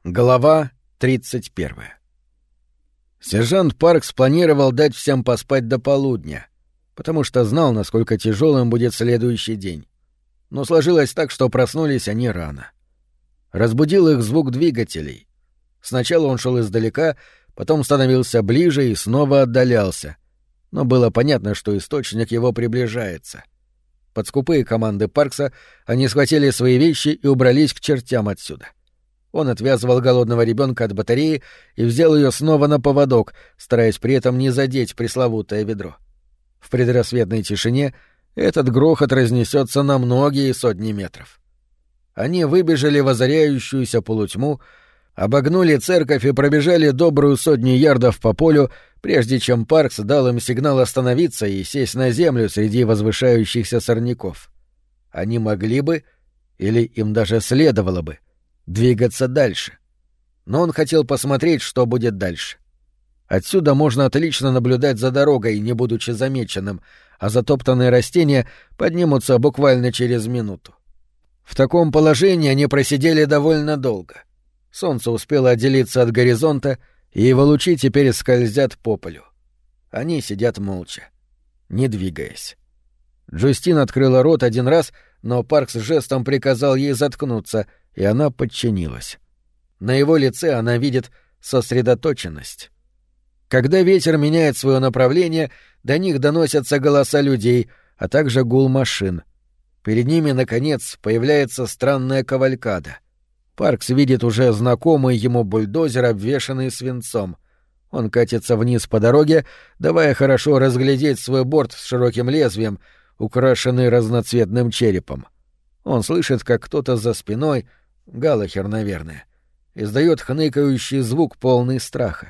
Глава 31. Сержант Паркс планировал дать всем поспать до полудня, потому что знал, насколько тяжелым будет следующий день. Но сложилось так, что проснулись они рано. Разбудил их звук двигателей. Сначала он шел издалека, потом становился ближе и снова отдалялся. Но было понятно, что источник его приближается. Под скупые команды Паркса они схватили свои вещи и убрались к чертям отсюда. Он отвязывал голодного ребенка от батареи и взял ее снова на поводок, стараясь при этом не задеть пресловутое ведро. В предрассветной тишине этот грохот разнесется на многие сотни метров. Они выбежали в озаряющуюся полутьму, обогнули церковь и пробежали добрую 100 ярдов по полю, прежде чем Паркс дал им сигнал остановиться и сесть на землю среди возвышающихся сорняков. Они могли бы, или им даже следовало бы, двигаться дальше. Но он хотел посмотреть, что будет дальше. Отсюда можно отлично наблюдать за дорогой, не будучи замеченным, а затоптанные растения поднимутся буквально через минуту. В таком положении они просидели довольно долго. Солнце успело отделиться от горизонта, и его лучи теперь скользят по полю. Они сидят молча, не двигаясь. Джустин открыла рот один раз, но Паркс жестом приказал ей заткнуться, и она подчинилась. На его лице она видит сосредоточенность. Когда ветер меняет свое направление, до них доносятся голоса людей, а также гул машин. Перед ними, наконец, появляется странная кавалькада. Паркс видит уже знакомый ему бульдозер, обвешанный свинцом. Он катится вниз по дороге, давая хорошо разглядеть свой борт с широким лезвием, украшенный разноцветным черепом. Он слышит, как кто-то за спиной, Галлахер, наверное, издает хныкающий звук, полный страха.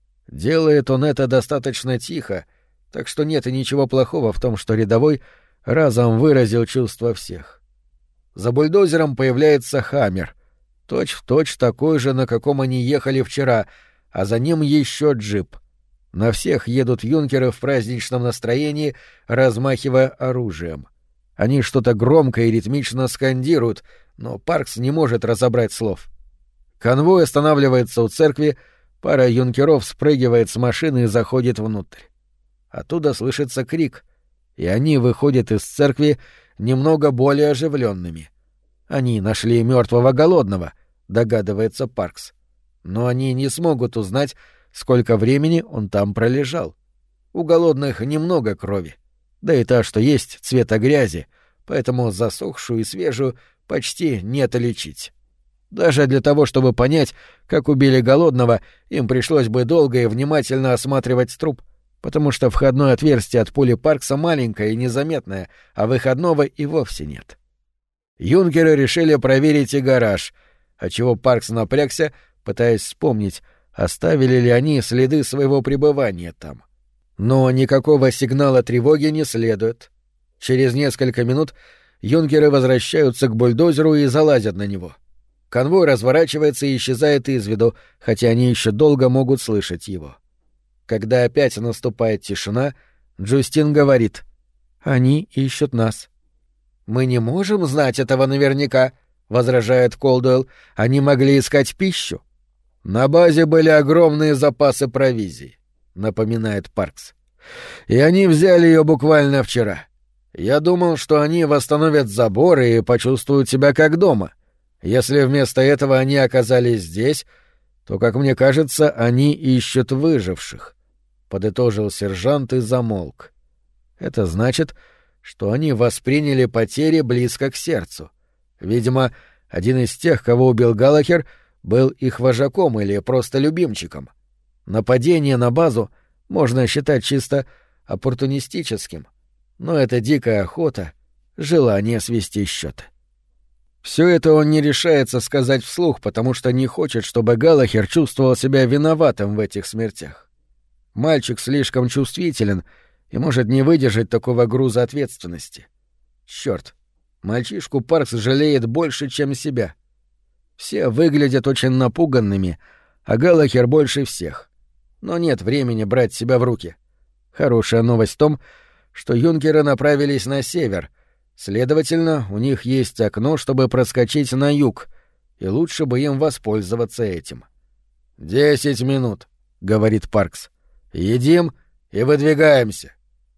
Делает он это достаточно тихо, так что нет и ничего плохого в том, что рядовой разом выразил чувства всех. За бульдозером появляется «Хаммер», точь-в-точь такой же, на каком они ехали вчера, а за ним еще джип. На всех едут юнкеры в праздничном настроении, размахивая оружием. Они что-то громко и ритмично скандируют, но Паркс не может разобрать слов. Конвой останавливается у церкви, пара юнкеров спрыгивает с машины и заходит внутрь. Оттуда слышится крик, и они выходят из церкви немного более оживленными. Они нашли мертвого голодного, догадывается Паркс. Но они не смогут узнать, сколько времени он там пролежал. У голодных немного крови, да и та, что есть, цвета грязи, поэтому засохшую и свежую почти не отличить. Даже для того, чтобы понять, как убили голодного, им пришлось бы долго и внимательно осматривать труп, потому что входное отверстие от пули Паркса маленькое и незаметное, а выходного и вовсе нет. Юнкеры решили проверить и гараж, отчего Паркс напрягся, пытаясь вспомнить, оставили ли они следы своего пребывания там. Но никакого сигнала тревоги не следует. Через несколько минут юнкеры возвращаются к бульдозеру и залазят на него. Конвой разворачивается и исчезает из виду, хотя они еще долго могут слышать его. Когда опять наступает тишина, Джустин говорит: «Они ищут нас». «Мы не можем знать этого наверняка», — возражает Колдуэлл. «Они могли искать пищу». «На базе были огромные запасы провизии», — напоминает Паркс. «И они взяли ее буквально вчера. Я думал, что они восстановят заборы и почувствуют себя как дома. Если вместо этого они оказались здесь, то, как мне кажется, они ищут выживших», — подытожил сержант и замолк. Это значит, что они восприняли потери близко к сердцу. Видимо, один из тех, кого убил Галлахер, был их вожаком или просто любимчиком. Нападение на базу можно считать чисто оппортунистическим, но это дикая охота, желание свести счеты. Все это он не решается сказать вслух, потому что не хочет, чтобы Галлахер чувствовал себя виноватым в этих смертях. Мальчик слишком чувствителен и может не выдержать такого груза ответственности. Чёрт, мальчишку Паркс жалеет больше, чем себя. Все выглядят очень напуганными, а Галлахер больше всех. Но нет времени брать себя в руки. Хорошая новость в том, что юнкеры направились на север, следовательно, у них есть окно, чтобы проскочить на юг, и лучше бы им воспользоваться этим. 10 минут», — говорит Паркс. «Едим и выдвигаемся».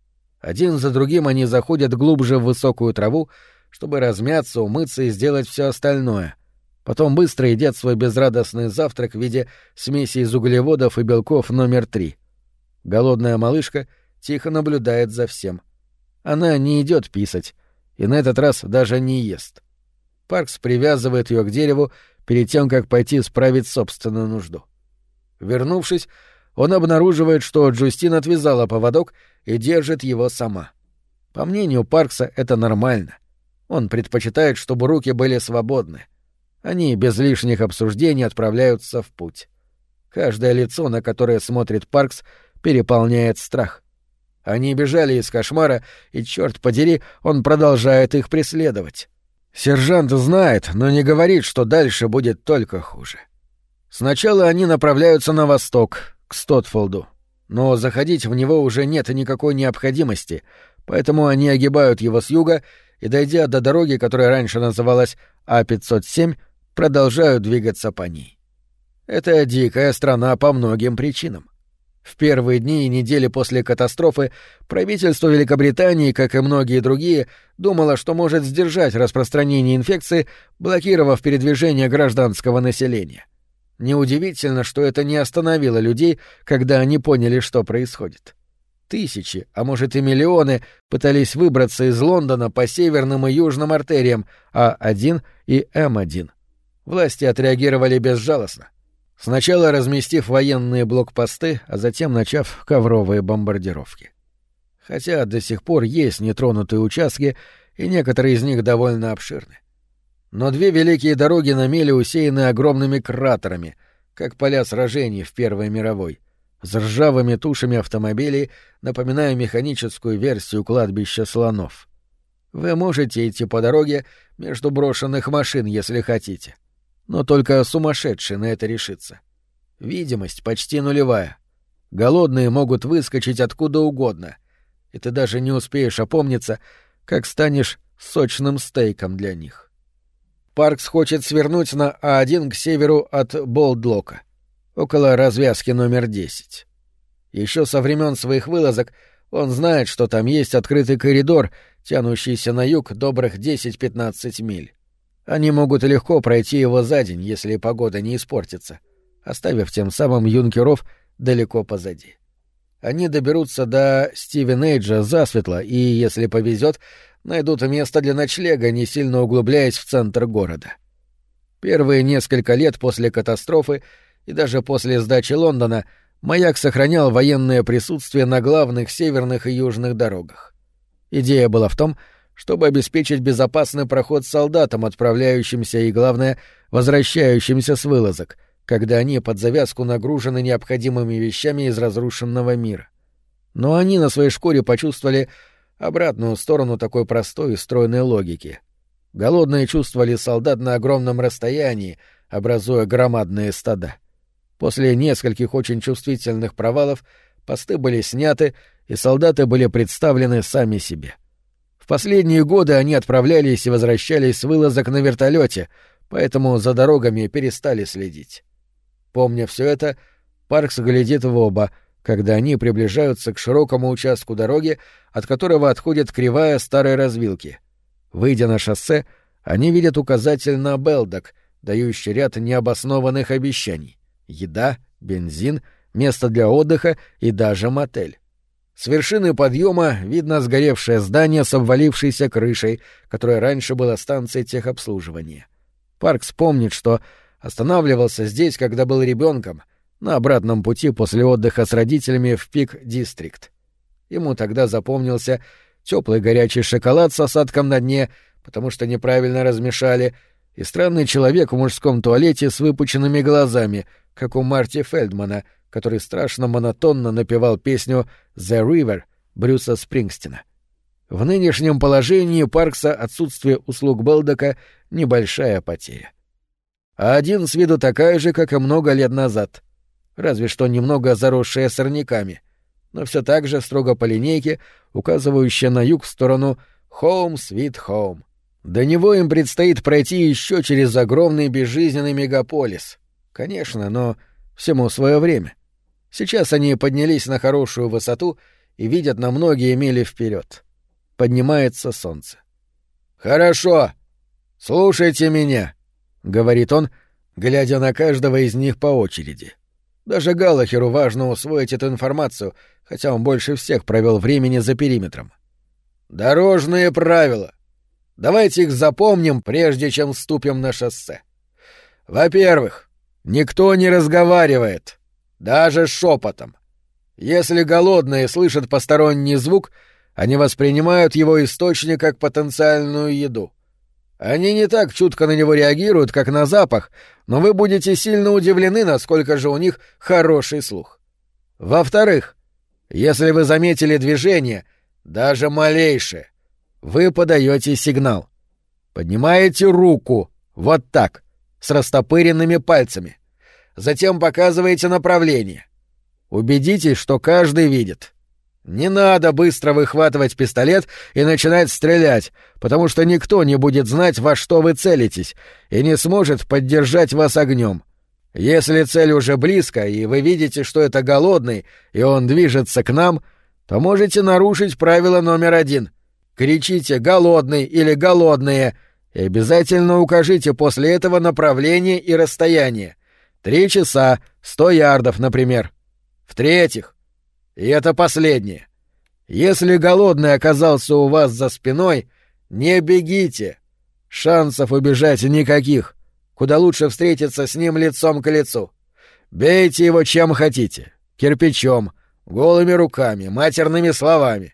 Один за другим они заходят глубже в высокую траву, чтобы размяться, умыться и сделать все остальное. Потом быстро едят свой безрадостный завтрак в виде смеси из углеводов и белков номер 3. Голодная малышка тихо наблюдает за всем. Она не идет писать, и на этот раз даже не ест. Паркс привязывает ее к дереву перед тем, как пойти справить собственную нужду. Вернувшись, он обнаруживает, что Джустин отвязала поводок и держит его сама. По мнению Паркса, это нормально. Он предпочитает, чтобы руки были свободны. Они без лишних обсуждений отправляются в путь. Каждое лицо, на которое смотрит Паркс, переполняет страх. Они бежали из кошмара, и, черт подери, он продолжает их преследовать. Сержант знает, но не говорит, что дальше будет только хуже. Сначала они направляются на восток, к Стотфолду, но заходить в него уже нет никакой необходимости, поэтому они огибают его с юга и, дойдя до дороги, которая раньше называлась А-507, продолжают двигаться по ней. Это дикая страна по многим причинам. В первые дни и недели после катастрофы правительство Великобритании, как и многие другие, думало, что может сдержать распространение инфекции, блокировав передвижение гражданского населения. Неудивительно, что это не остановило людей, когда они поняли, что происходит. Тысячи, а может и миллионы, пытались выбраться из Лондона по северным и южным артериям А1 и М1. Власти отреагировали безжалостно. Сначала разместив военные блокпосты, а затем начав ковровые бомбардировки. Хотя до сих пор есть нетронутые участки, и некоторые из них довольно обширны. Но две великие дороги на мели усеяны огромными кратерами, как поля сражений в Первой мировой, с ржавыми тушами автомобилей, напоминая механическую версию кладбища слонов. Вы можете идти по дороге между брошенных машин, если хотите. Но только сумасшедший на это решится. Видимость почти нулевая. Голодные могут выскочить откуда угодно, и ты даже не успеешь опомниться, как станешь сочным стейком для них. Паркс хочет свернуть на А1 к северу от Болдлока, около развязки номер 10. Еще со времен своих вылазок он знает, что там есть открытый коридор, тянущийся на юг добрых 10-15 миль. Они могут легко пройти его за день, если погода не испортится, оставив тем самым юнкеров далеко позади. Они доберутся до Стивен-Эйджа засветло и, если повезет, найдут место для ночлега, не сильно углубляясь в центр города. Первые несколько лет после катастрофы и даже после сдачи Лондона маяк сохранял военное присутствие на главных северных и южных дорогах. Идея была в том, чтобы обеспечить безопасный проход солдатам, отправляющимся и, главное, возвращающимся с вылазок, когда они под завязку нагружены необходимыми вещами из разрушенного мира. Но они на своей шкуре почувствовали обратную сторону такой простой и стройной логики. Голодные чувствовали солдат на огромном расстоянии, образуя громадные стада. После нескольких очень чувствительных провалов посты были сняты, и солдаты были представлены сами себе. В последние годы они отправлялись и возвращались с вылазок на вертолете, поэтому за дорогами перестали следить. Помня все это, Паркс глядит в оба, когда они приближаются к широкому участку дороги, от которого отходит кривая старой развилки. Выйдя на шоссе, они видят указатель на Белдок, дающий ряд необоснованных обещаний: еда, бензин, место для отдыха и даже мотель. С вершины подъема видно сгоревшее здание с обвалившейся крышей, которое раньше было станцией техобслуживания. Паркс помнит, что останавливался здесь, когда был ребенком, на обратном пути после отдыха с родителями в Пик-Дистрикт. Ему тогда запомнился теплый горячий шоколад с осадком на дне, потому что неправильно размешали, и странный человек в мужском туалете с выпученными глазами, как у Марти Фельдмана, который страшно монотонно напевал песню «The River» Брюса Спрингстина. В нынешнем положении Паркса отсутствие услуг Белдока — небольшая потеря. А1 с виду такая же, как и много лет назад, разве что немного заросшая сорняками, но все так же строго по линейке, указывающая на юг в сторону «Home Sweet Home». До него им предстоит пройти еще через огромный безжизненный мегаполис. Конечно, но всему свое время. Сейчас они поднялись на хорошую высоту и видят на многие мили вперед. Поднимается солнце. «Хорошо. Слушайте меня», — говорит он, глядя на каждого из них по очереди. Даже Галлахеру важно усвоить эту информацию, хотя он больше всех провел времени за периметром. «Дорожные правила. Давайте их запомним, прежде чем вступим на шоссе. Во-первых, никто не разговаривает, даже шепотом. Если голодные слышат посторонний звук, они воспринимают его источник как потенциальную еду. Они не так чутко на него реагируют, как на запах, но вы будете сильно удивлены, насколько же у них хороший слух. Во-вторых, если вы заметили движение, даже малейшее, вы подаете сигнал. Поднимаете руку, вот так, с растопыренными пальцами. Затем показываете направление. Убедитесь, что каждый видит. Не надо быстро выхватывать пистолет и начинать стрелять, потому что никто не будет знать, во что вы целитесь, и не сможет поддержать вас огнем. Если цель уже близко, и вы видите, что это голодный, и он движется к нам, то можете нарушить правило номер 1. Кричите «голодный» или «голодные» и обязательно укажите после этого направление и расстояние. 3 часа, 100 ярдов, например. В-третьих, и это последнее, если голодный оказался у вас за спиной, не бегите. Шансов убежать никаких. Куда лучше встретиться с ним лицом к лицу. Бейте его чем хотите. Кирпичом, голыми руками, матерными словами.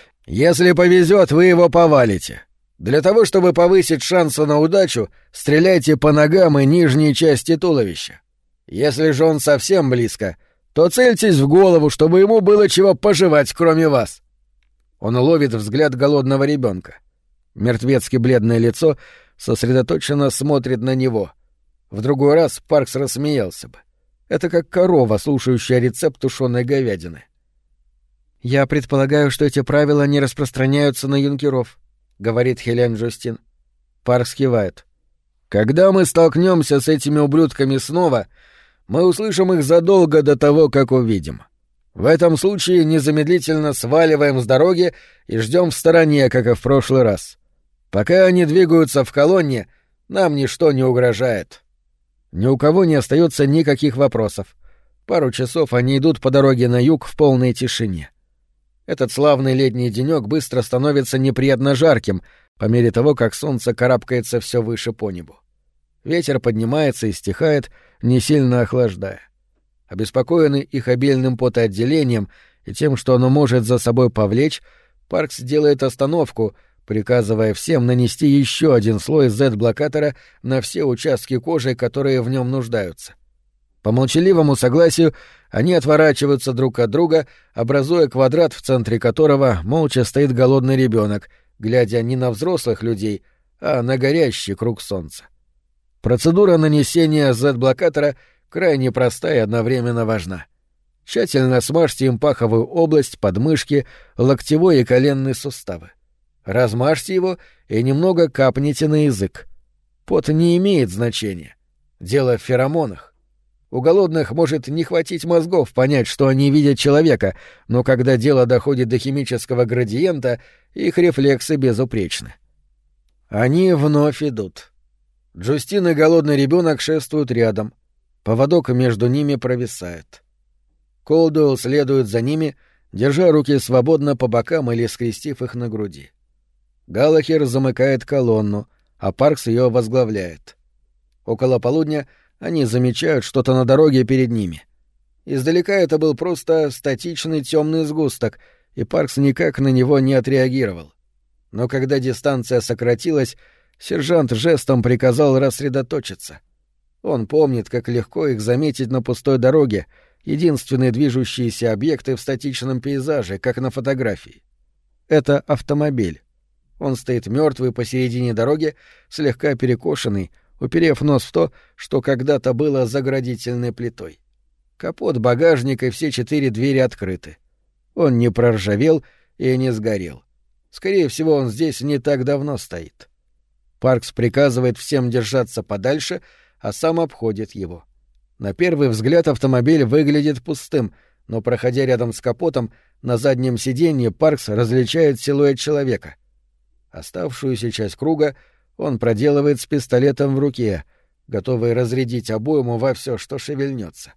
Если повезет, вы его повалите. Для того, чтобы повысить шансы на удачу, стреляйте по ногам и нижней части туловища. Если же он совсем близко, то цельтесь в голову, чтобы ему было чего пожевать, кроме вас. Он ловит взгляд голодного ребенка. Мертвецки бледное лицо сосредоточенно смотрит на него. В другой раз Паркс рассмеялся бы. Это как корова, слушающая рецепт тушеной говядины. «Я предполагаю, что эти правила не распространяются на юнкеров», — говорит Хелен Джустин. Паркс кивает. «Когда мы столкнемся с этими ублюдками снова, мы услышим их задолго до того, как увидим. В этом случае незамедлительно сваливаем с дороги и ждем в стороне, как и в прошлый раз. Пока они двигаются в колонне, нам ничто не угрожает». Ни у кого не остается никаких вопросов. Пару часов они идут по дороге на юг в полной тишине. Этот славный летний денёк быстро становится неприятно жарким, по мере того, как солнце карабкается все выше по небу. Ветер поднимается и стихает, не сильно охлаждая. Обеспокоенный их обильным потоотделением и тем, что оно может за собой повлечь, Паркс делает остановку, приказывая всем нанести еще один слой Z-блокатора на все участки кожи, которые в нем нуждаются. По молчаливому согласию они отворачиваются друг от друга, образуя квадрат, в центре которого молча стоит голодный ребенок, глядя не на взрослых людей, а на горящий круг солнца. Процедура нанесения Z-блокатора крайне простая и одновременно важна. Тщательно смажьте им паховую область, подмышки, локтевой и коленные суставы. Размажьте его и немного капните на язык. Пот не имеет значения. Дело в феромонах. У голодных может не хватить мозгов понять, что они видят человека, но когда дело доходит до химического градиента, их рефлексы безупречны. Они вновь идут. Джустин и голодный ребенок шествуют рядом. Поводок между ними провисает. Колдуэлл следует за ними, держа руки свободно по бокам или скрестив их на груди. Галлахер замыкает колонну, а Паркс ее возглавляет. Около полудня они замечают что-то на дороге перед ними. Издалека это был просто статичный темный сгусток, и Паркс никак на него не отреагировал. Но когда дистанция сократилась, сержант жестом приказал рассредоточиться. Он помнит, как легко их заметить на пустой дороге, единственные движущиеся объекты в статичном пейзаже, как на фотографии. Это автомобиль. Он стоит мертвый посередине дороги, слегка перекошенный, уперев нос в то, что когда-то было заградительной плитой. Капот, багажник и все 4 двери открыты. Он не проржавел и не сгорел. Скорее всего, он здесь не так давно стоит. Паркс приказывает всем держаться подальше, а сам обходит его. На первый взгляд автомобиль выглядит пустым, но, проходя рядом с капотом, на заднем сиденье Паркс различает силуэт человека. Оставшуюся часть круга он проделывает с пистолетом в руке, готовый разрядить обойму во все, что шевельнется.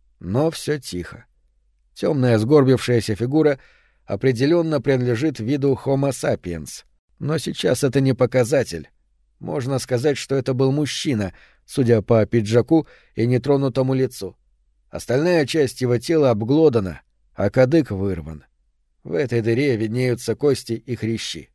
Но все тихо. Темная сгорбившаяся фигура определенно принадлежит виду Homo sapiens, но сейчас это не показатель. Можно сказать, что это был мужчина, судя по пиджаку и нетронутому лицу. Остальная часть его тела обглодана, а кадык вырван. В этой дыре виднеются кости и хрящи.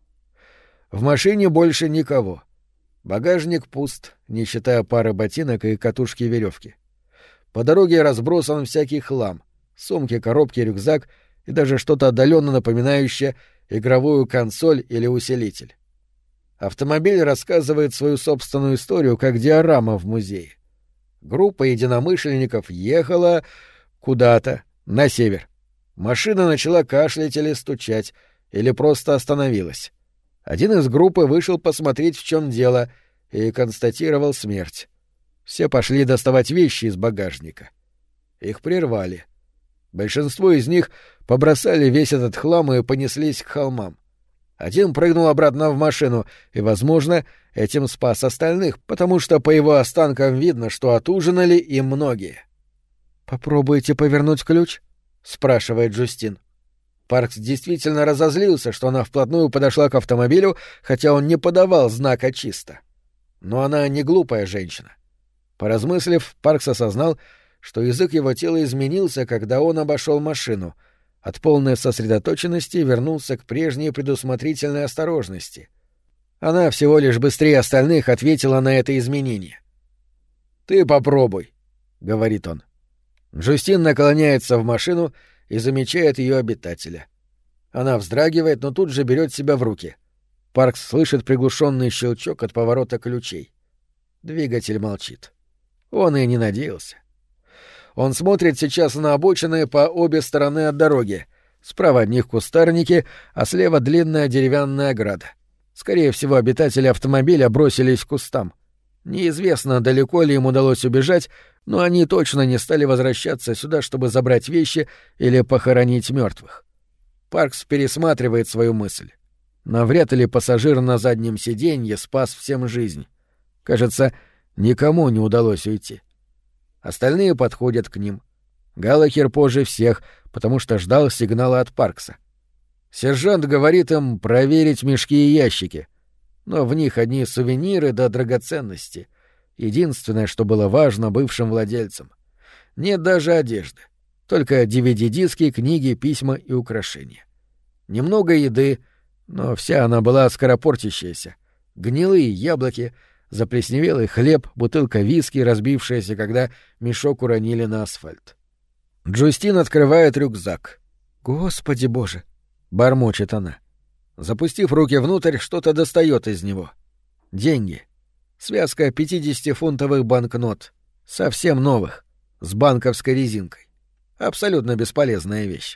В машине больше никого. Багажник пуст, не считая пары ботинок и катушки веревки. По дороге разбросан всякий хлам — сумки, коробки, рюкзак и даже что-то отдаленно напоминающее игровую консоль или усилитель. Автомобиль рассказывает свою собственную историю как диорама в музее. Группа единомышленников ехала куда-то на север. Машина начала кашлять или стучать, или просто остановилась. Один из группы вышел посмотреть, в чем дело, и констатировал смерть. Все пошли доставать вещи из багажника. Их прервали. Большинство из них побросали весь этот хлам и понеслись к холмам. Один прыгнул обратно в машину и, возможно, этим спас остальных, потому что по его останкам видно, что отужинали им многие. «Попробуйте повернуть ключ?» — спрашивает Джустин. Паркс действительно разозлился, что она вплотную подошла к автомобилю, хотя он не подавал знака чисто. Но она не глупая женщина. Поразмыслив, Паркс осознал, что язык его тела изменился, когда он обошел машину. От полной сосредоточенности вернулся к прежней предусмотрительной осторожности. Она всего лишь быстрее остальных ответила на это изменение. «Ты попробуй», — говорит он. Джустин наклоняется в машину и замечает ее обитателя. Она вздрагивает, но тут же берет себя в руки. Паркс слышит приглушенный щелчок от поворота ключей. Двигатель молчит. Он и не надеялся. Он смотрит сейчас на обочины по обе стороны от дороги. Справа от них кустарники, а слева длинная деревянная ограда. Скорее всего, обитатели автомобиля бросились к кустам. Неизвестно, далеко ли им удалось убежать, но они точно не стали возвращаться сюда, чтобы забрать вещи или похоронить мертвых. Паркс пересматривает свою мысль. Навряд ли пассажир на заднем сиденье спас всем жизнь. Кажется, никому не удалось уйти. Остальные подходят к ним. Галлахер позже всех, потому что ждал сигнала от Паркса. Сержант говорит им проверить мешки и ящики, но в них одни сувениры да драгоценности. Единственное, что было важно бывшим владельцам. Нет даже одежды. Только DVD-диски, книги, письма и украшения. Немного еды, но вся она была скоропортящаяся. Гнилые яблоки, заплесневелый хлеб, бутылка виски, разбившаяся, когда мешок уронили на асфальт. Джустин открывает рюкзак. «Господи боже!» — бормочет она. Запустив руки внутрь, что-то достает из него. Деньги. Связка 50-фунтовых банкнот. Совсем новых. С банковской резинкой. Абсолютно бесполезная вещь.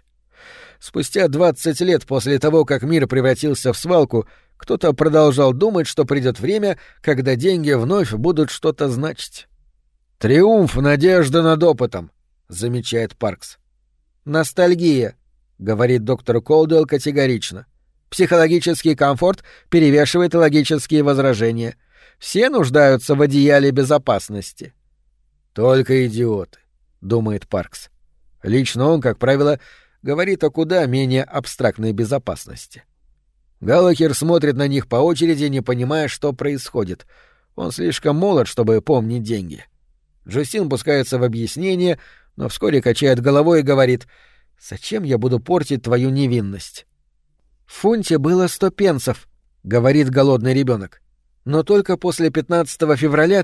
Спустя 20 лет после того, как мир превратился в свалку, кто-то продолжал думать, что придет время, когда деньги вновь будут что-то значить. «Триумф надежды над опытом», — замечает Паркс. «Ностальгия», — говорит доктор Колдуэлл категорично. «Психологический комфорт перевешивает логические возражения. Все нуждаются в одеяле безопасности». «Только идиоты», — думает Паркс. Лично он, как правило, говорит о куда менее абстрактной безопасности. Галлахер смотрит на них по очереди, не понимая, что происходит. Он слишком молод, чтобы помнить деньги. Джустин пускается в объяснение, но вскоре качает головой и говорит: «Зачем я буду портить твою невинность?» «В фунте было 100 пенсов», — говорит голодный ребенок. «Но только после 15 февраля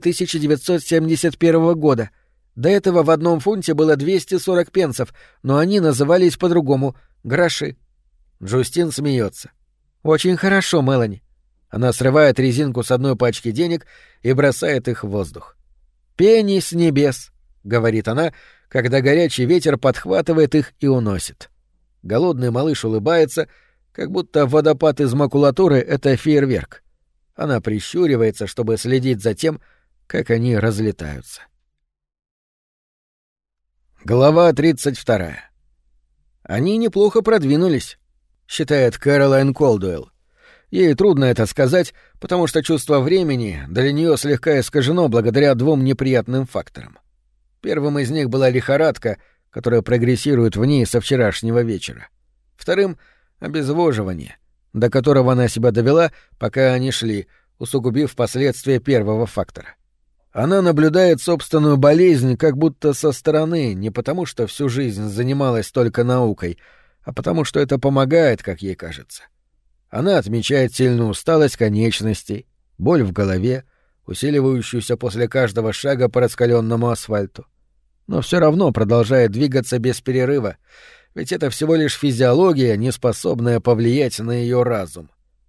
1971 года. До этого в одном фунте было 240 пенсов, но они назывались по-другому — гроши». Джустин смеется. «Очень хорошо, Мелани». Она срывает резинку с одной пачки денег и бросает их в воздух. «Пенни с небес», — говорит она, когда горячий ветер подхватывает их и уносит. Голодный малыш улыбается, как будто водопад из макулатуры — это фейерверк. Она прищуривается, чтобы следить за тем, как они разлетаются. Глава 32. Они неплохо продвинулись, считает Кэролайн Колдуэлл. Ей трудно это сказать, потому что чувство времени для нее слегка искажено благодаря двум неприятным факторам. Первым из них была лихорадка, которая прогрессирует в ней со вчерашнего вечера. Вторым — обезвоживание, до которого она себя довела, пока они шли, усугубив последствия первого фактора. Она наблюдает собственную болезнь как будто со стороны, не потому что всю жизнь занималась только наукой, а потому что это помогает, как ей кажется. Она отмечает сильную усталость конечностей, боль в голове, усиливающуюся после каждого шага по раскаленному асфальту. Но все равно продолжает двигаться без перерыва, ведь это всего лишь физиология, не способная повлиять на ее разум,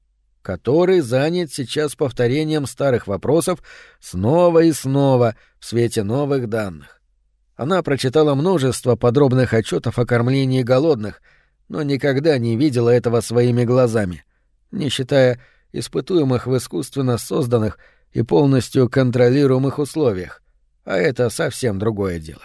который занят сейчас повторением старых вопросов снова и снова в свете новых данных. Она прочитала множество подробных отчетов о кормлении голодных, но никогда не видела этого своими глазами, не считая испытуемых в искусственно созданных и полностью контролируемых условиях, а это совсем другое дело.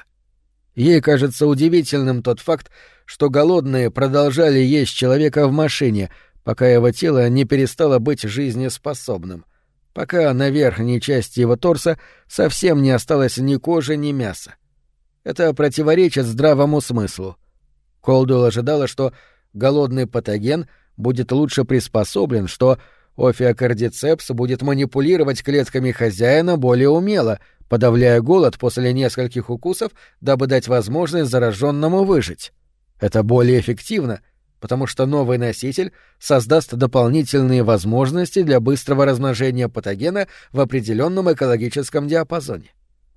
Ей кажется удивительным тот факт, что голодные продолжали есть человека в машине, пока его тело не перестало быть жизнеспособным, пока на верхней части его торса совсем не осталось ни кожи, ни мяса. Это противоречит здравому смыслу. Колдуэлл ожидала, что голодный патоген будет лучше приспособлен, что офиокардицепс будет манипулировать клетками хозяина более умело, подавляя голод после нескольких укусов, дабы дать возможность зараженному выжить. Это более эффективно, потому что новый носитель создаст дополнительные возможности для быстрого размножения патогена в определенном экологическом диапазоне.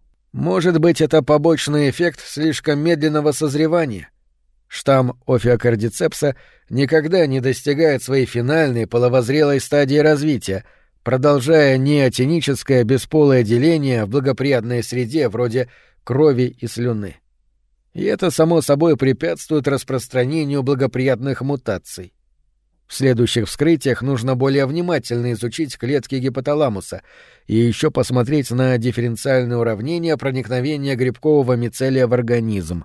Может быть, это побочный эффект слишком медленного созревания. Штамм офиокардицепса никогда не достигает своей финальной половозрелой стадии развития, продолжая неотеническое бесполое деление в благоприятной среде вроде крови и слюны. И это, само собой, препятствует распространению благоприятных мутаций. В следующих вскрытиях нужно более внимательно изучить клетки гипоталамуса и еще посмотреть на дифференциальные уравнения проникновения грибкового мицелия в организм.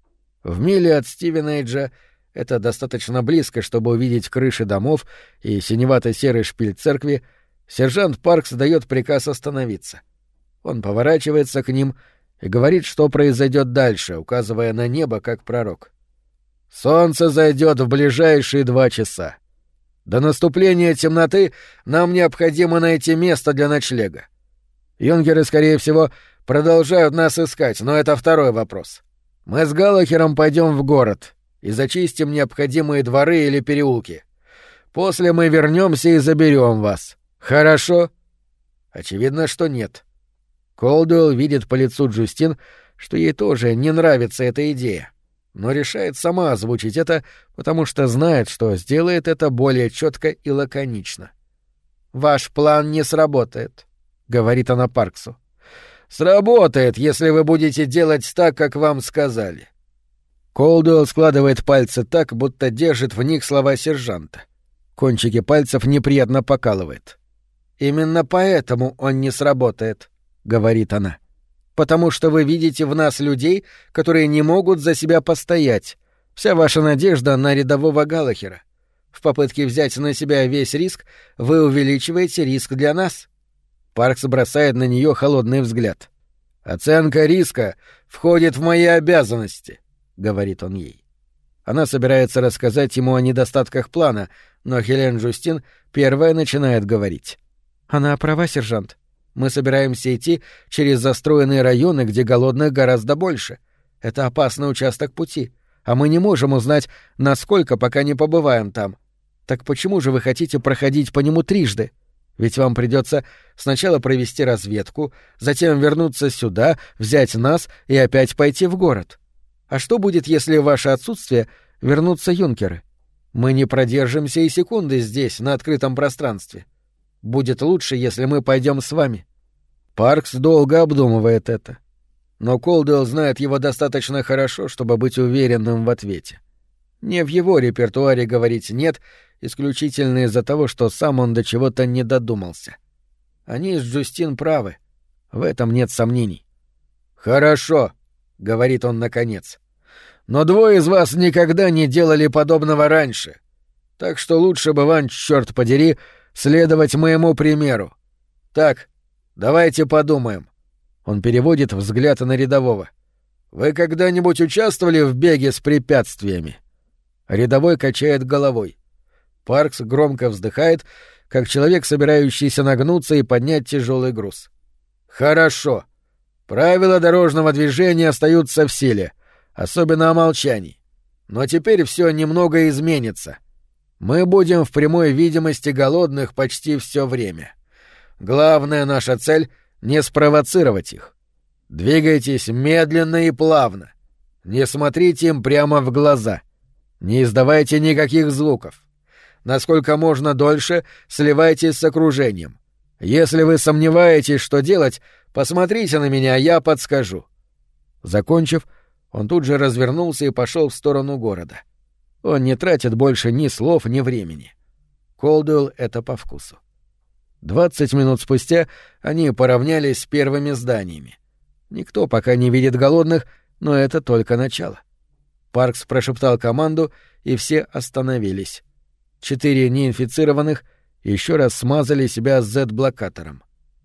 В миле от Стивенейджа это достаточно близко, чтобы увидеть крыши домов и синевато-серый шпиль церкви. Сержант Паркс дает приказ остановиться. Он поворачивается к ним и говорит, что произойдет дальше, указывая на небо как пророк. «Солнце зайдет в ближайшие 2 часа. До наступления темноты нам необходимо найти место для ночлега. Юнгеры, скорее всего, продолжают нас искать, но это второй вопрос. Мы с Галлахером пойдем в город и зачистим необходимые дворы или переулки. После мы вернемся и заберем вас. Хорошо?» Очевидно, что нет. Колдуэлл видит по лицу Джустин, что ей тоже не нравится эта идея, но решает сама озвучить это, потому что знает, что сделает это более четко и лаконично. «Ваш план не сработает», — говорит она Парксу. «Сработает, если вы будете делать так, как вам сказали». Колдуэлл складывает пальцы так, будто держит в них слова сержанта. Кончики пальцев неприятно покалывает. «Именно поэтому он не сработает», — говорит она. «Потому что вы видите в нас людей, которые не могут за себя постоять. Вся ваша надежда на рядового Галлахера. В попытке взять на себя весь риск вы увеличиваете риск для нас». Паркс бросает на нее холодный взгляд. «Оценка риска входит в мои обязанности», — говорит он ей. Она собирается рассказать ему о недостатках плана, но Хелен Джустин первая начинает говорить. «Она права, сержант. Мы собираемся идти через застроенные районы, где голодных гораздо больше. Это опасный участок пути, а мы не можем узнать, насколько, пока не побываем там. Так почему же вы хотите проходить по нему трижды? Ведь вам придется сначала провести разведку, затем вернуться сюда, взять нас и опять пойти в город. А что будет, если в ваше отсутствие вернутся юнкеры? Мы не продержимся и секунды здесь, на открытом пространстве. Будет лучше, если мы пойдем с вами». Паркс долго обдумывает это. Но Колдуэлл знает его достаточно хорошо, чтобы быть уверенным в ответе. Не в его репертуаре говорить «нет» исключительно из-за того, что сам он до чего-то не додумался. Они с Джустин правы. В этом нет сомнений. «Хорошо», — говорит он наконец. «Но двое из вас никогда не делали подобного раньше. Так что лучше бы вам, чёрт подери, следовать моему примеру. Так, давайте подумаем». Он переводит взгляд на рядового. «Вы когда-нибудь участвовали в беге с препятствиями?» Рядовой качает головой. Паркс громко вздыхает, как человек, собирающийся нагнуться и поднять тяжелый груз. «Хорошо. Правила дорожного движения остаются в силе, особенно о молчании. Но теперь все немного изменится. Мы будем в прямой видимости голодных почти все время. Главная наша цель — не спровоцировать их. Двигайтесь медленно и плавно. Не смотрите им прямо в глаза. Не издавайте никаких звуков. Насколько можно дольше сливайтесь с окружением. Если вы сомневаетесь, что делать, посмотрите на меня, я подскажу». Закончив, он тут же развернулся и пошел в сторону города. Он не тратит больше ни слов, ни времени. Колдуэлл это по вкусу. 20 минут спустя они поравнялись с первыми зданиями. Никто пока не видит голодных, но это только начало. Паркс прошептал команду, и все остановились. 4 неинфицированных еще раз смазали себя Z-блокатором.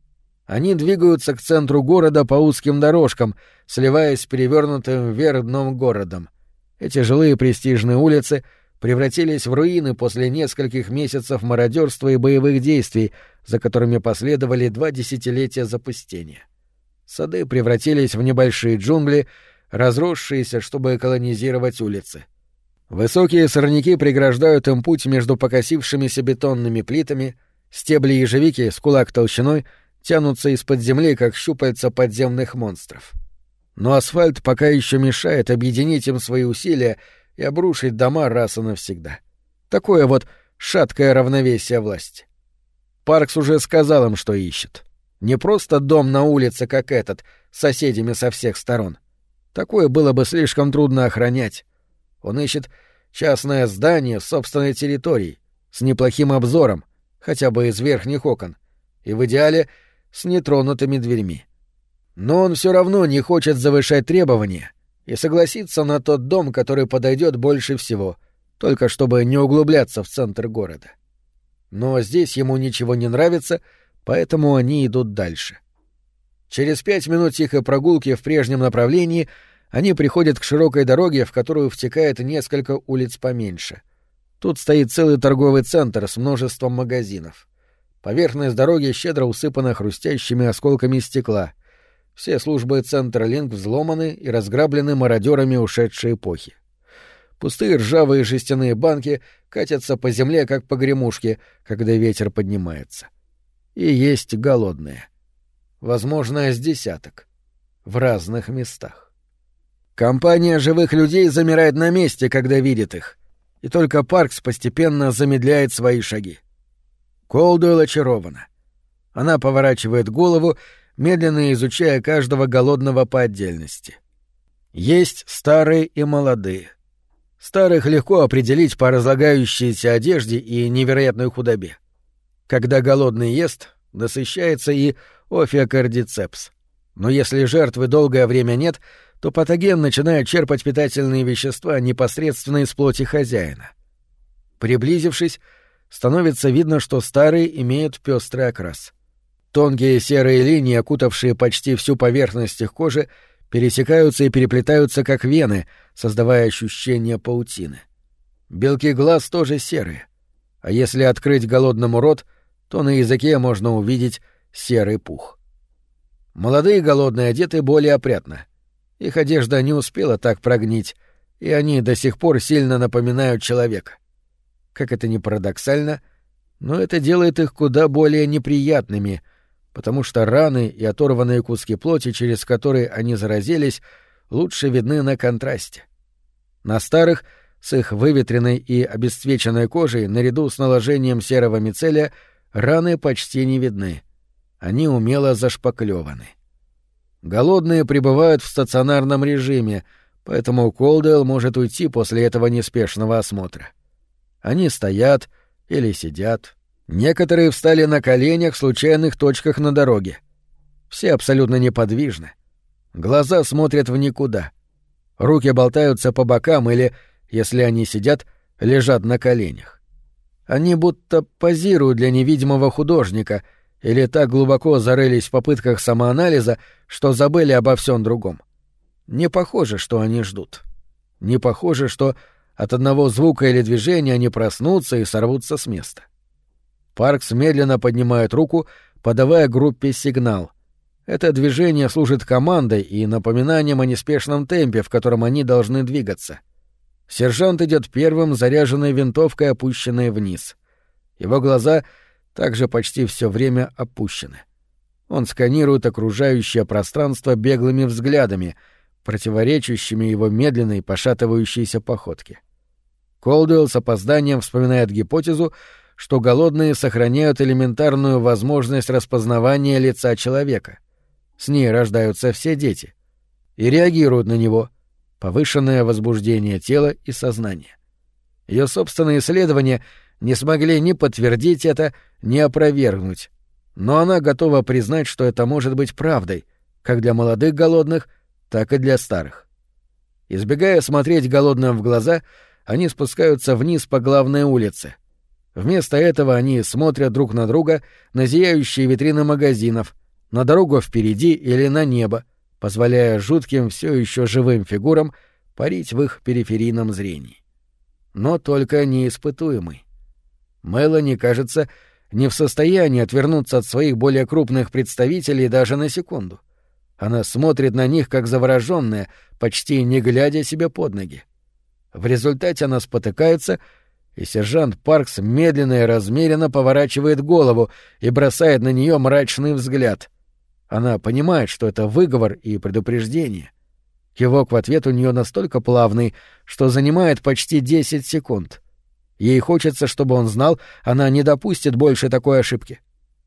Они двигаются к центру города по узким дорожкам, сливаясь с перевернутым вверх дном городом. Эти жилые престижные улицы превратились в руины после нескольких месяцев мародерства и боевых действий, за которыми последовали 2 десятилетия запустения. Сады превратились в небольшие джунгли, разросшиеся, чтобы колонизировать улицы. Высокие сорняки преграждают им путь между покосившимися бетонными плитами, стебли ежевики с кулак толщиной тянутся из-под земли, как щупальца подземных монстров. Но асфальт пока еще мешает объединить им свои усилия и обрушить дома раз и навсегда. Такое вот шаткое равновесие власти. Паркс уже сказал им, что ищет. Не просто дом на улице, как этот, с соседями со всех сторон. Такое было бы слишком трудно охранять. Он ищет частное здание с собственной территорией, с неплохим обзором, хотя бы из верхних окон, и в идеале с нетронутыми дверьми. Но он все равно не хочет завышать требования и согласиться на тот дом, который подойдет больше всего, только чтобы не углубляться в центр города. Но здесь ему ничего не нравится, поэтому они идут дальше. Через 5 минут тихой прогулки в прежнем направлении они приходят к широкой дороге, в которую втекает несколько улиц поменьше. Тут стоит целый торговый центр с множеством магазинов. Поверхность дороги щедро усыпана хрустящими осколками стекла. Все службы Централинк взломаны и разграблены мародерами ушедшей эпохи. Пустые ржавые жестяные банки катятся по земле, как погремушки, когда ветер поднимается. И есть голодные. Возможно, с десяток. В разных местах. Компания живых людей замирает на месте, когда видит их, и только Паркс постепенно замедляет свои шаги. Колдуэлл очарована. Она поворачивает голову, медленно изучая каждого голодного по отдельности. Есть старые и молодые. Старых легко определить по разлагающейся одежде и невероятной худобе. Когда голодный ест, насыщается и офиокардицепс. Но если жертвы долгое время нет, то патоген начинает черпать питательные вещества непосредственно из плоти хозяина. Приблизившись, становится видно, что старые имеют пестрый окрас. Тонкие серые линии, окутавшие почти всю поверхность их кожи, пересекаются и переплетаются как вены, создавая ощущение паутины. Белки глаз тоже серые, а если открыть голодному рот, то на языке можно увидеть серый пух. Молодые голодные одеты более опрятно. Их одежда не успела так прогнить, и они до сих пор сильно напоминают человека. Как это ни парадоксально, но это делает их куда более неприятными, потому что раны и оторванные куски плоти, через которые они заразились, лучше видны на контрасте. На старых, с их выветренной и обесцвеченной кожей, наряду с наложением серого мицелия, раны почти не видны. Они умело зашпаклеваны. Голодные пребывают в стационарном режиме, поэтому Колдуэлл может уйти после этого неспешного осмотра. Они стоят или сидят. Некоторые встали на коленях в случайных точках на дороге. Все абсолютно неподвижны. Глаза смотрят в никуда. Руки болтаются по бокам или, если они сидят, лежат на коленях. Они будто позируют для невидимого художника или так глубоко зарылись в попытках самоанализа, что забыли обо всем другом. Не похоже, что они ждут. Не похоже, что от одного звука или движения они проснутся и сорвутся с места. Паркс медленно поднимает руку, подавая группе сигнал. Это движение служит командой и напоминанием о неспешном темпе, в котором они должны двигаться. Сержант идет первым, заряженной винтовкой, опущенной вниз. Его глаза также почти все время опущены. Он сканирует окружающее пространство беглыми взглядами, противоречащими его медленной, пошатывающейся походке. Колдуэлл с опозданием вспоминает гипотезу, что голодные сохраняют элементарную возможность распознавания лица человека. С ней рождаются все дети. И реагируют на него. Повышенное возбуждение тела и сознания. Ее собственные исследования не смогли ни подтвердить это, ни опровергнуть. Но она готова признать, что это может быть правдой, как для молодых голодных, так и для старых. Избегая смотреть голодным в глаза, они спускаются вниз по главной улице. Вместо этого они смотрят друг на друга, на зияющие витрины магазинов, на дорогу впереди или на небо, позволяя жутким все еще живым фигурам парить в их периферийном зрении. Но только неиспытуемый. Мелани, кажется, не в состоянии отвернуться от своих более крупных представителей даже на секунду. Она смотрит на них как заворожённая, почти не глядя себе под ноги. В результате она спотыкается, и сержант Паркс медленно и размеренно поворачивает голову и бросает на нее мрачный взгляд. Она понимает, что это выговор и предупреждение. Кивок в ответ у нее настолько плавный, что занимает почти 10 секунд. Ей хочется, чтобы он знал, она не допустит больше такой ошибки.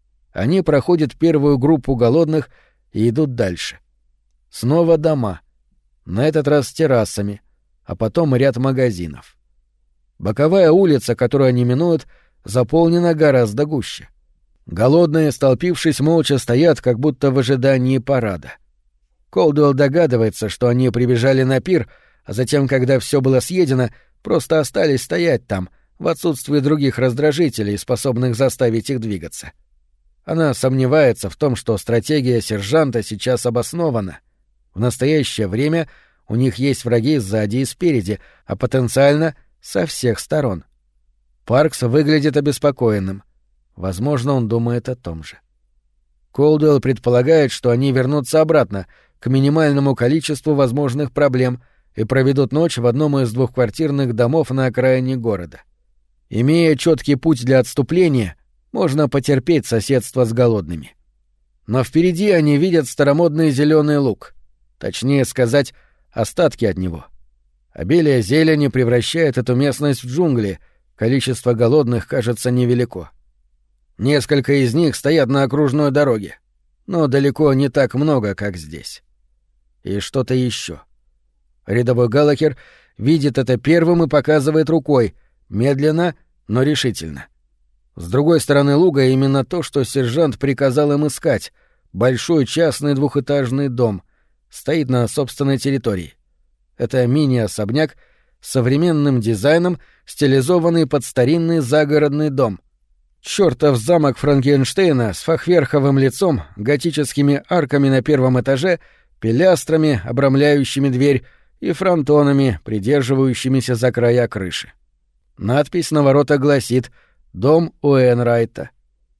Они проходят первую группу голодных и идут дальше. Снова дома. На этот раз с террасами, а потом ряд магазинов. Боковая улица, которую они минуют, заполнена гораздо гуще. Голодные, столпившись, молча стоят, как будто в ожидании парада. Колдуэлл догадывается, что они прибежали на пир, а затем, когда все было съедено, просто остались стоять там, в отсутствии других раздражителей, способных заставить их двигаться. Она сомневается в том, что стратегия сержанта сейчас обоснована. В настоящее время у них есть враги сзади и спереди, а потенциально со всех сторон. Паркс выглядит обеспокоенным. Возможно, он думает о том же. Колдуэлл предполагает, что они вернутся обратно, к минимальному количеству возможных проблем, и проведут ночь в одном из двухквартирных домов на окраине города. Имея четкий путь для отступления, можно потерпеть соседство с голодными. Но впереди они видят старомодный зеленый луг, точнее сказать, остатки от него. Обилие зелени превращает эту местность в джунгли, количество голодных кажется невелико. Несколько из них стоят на окружной дороге, но далеко не так много, как здесь. И что-то еще. Рядовой Галлахер видит это первым и показывает рукой, медленно, но решительно. С другой стороны луга именно то, что сержант приказал им искать — большой частный двухэтажный дом, стоит на собственной территории. Это мини-особняк с современным дизайном, стилизованный под старинный загородный дом. Чёртов замок Франкенштейна с фахверковым лицом, готическими арками на первом этаже, пилястрами, обрамляющими дверь, и фронтонами, придерживающимися за края крыши. Надпись на воротах гласит «Дом Уэйнрайта».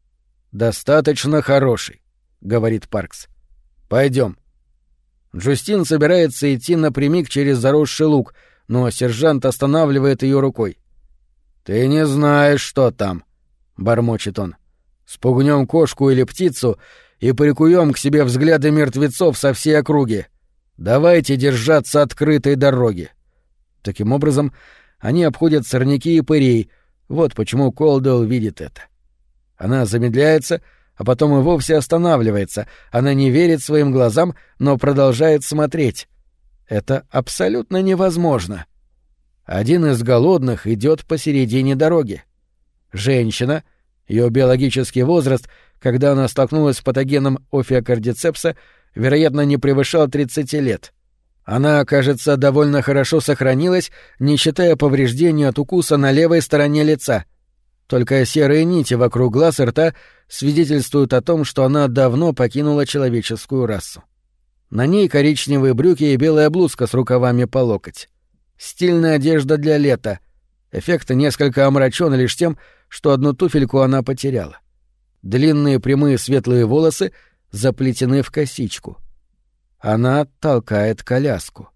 «Достаточно хороший», — говорит Паркс. «Пойдем». Джустин собирается идти напрямик через заросший луг, но сержант останавливает ее рукой. «Ты не знаешь, что там», — бормочет он. «Спугнем кошку или птицу и прикуем к себе взгляды мертвецов со всей округи. Давайте держаться открытой дороги». Таким образом, они обходят сорняки и пырей. Вот почему Колдуэлл видит это. Она замедляется, а потом и вовсе останавливается. Она не верит своим глазам, но продолжает смотреть. Это абсолютно невозможно. Один из голодных идет посередине дороги. Женщина, ее биологический возраст, когда она столкнулась с патогеном офиокардицепса, вероятно, не превышал 30 лет. Она, кажется, довольно хорошо сохранилась, не считая повреждений от укуса на левой стороне лица. Только серые нити вокруг глаз и рта свидетельствуют о том, что она давно покинула человеческую расу. На ней коричневые брюки и белая блузка с рукавами по локоть. Стильная одежда для лета. Эффект несколько омрачен лишь тем, что одну туфельку она потеряла. Длинные прямые светлые волосы заплетены в косичку. Она толкает коляску.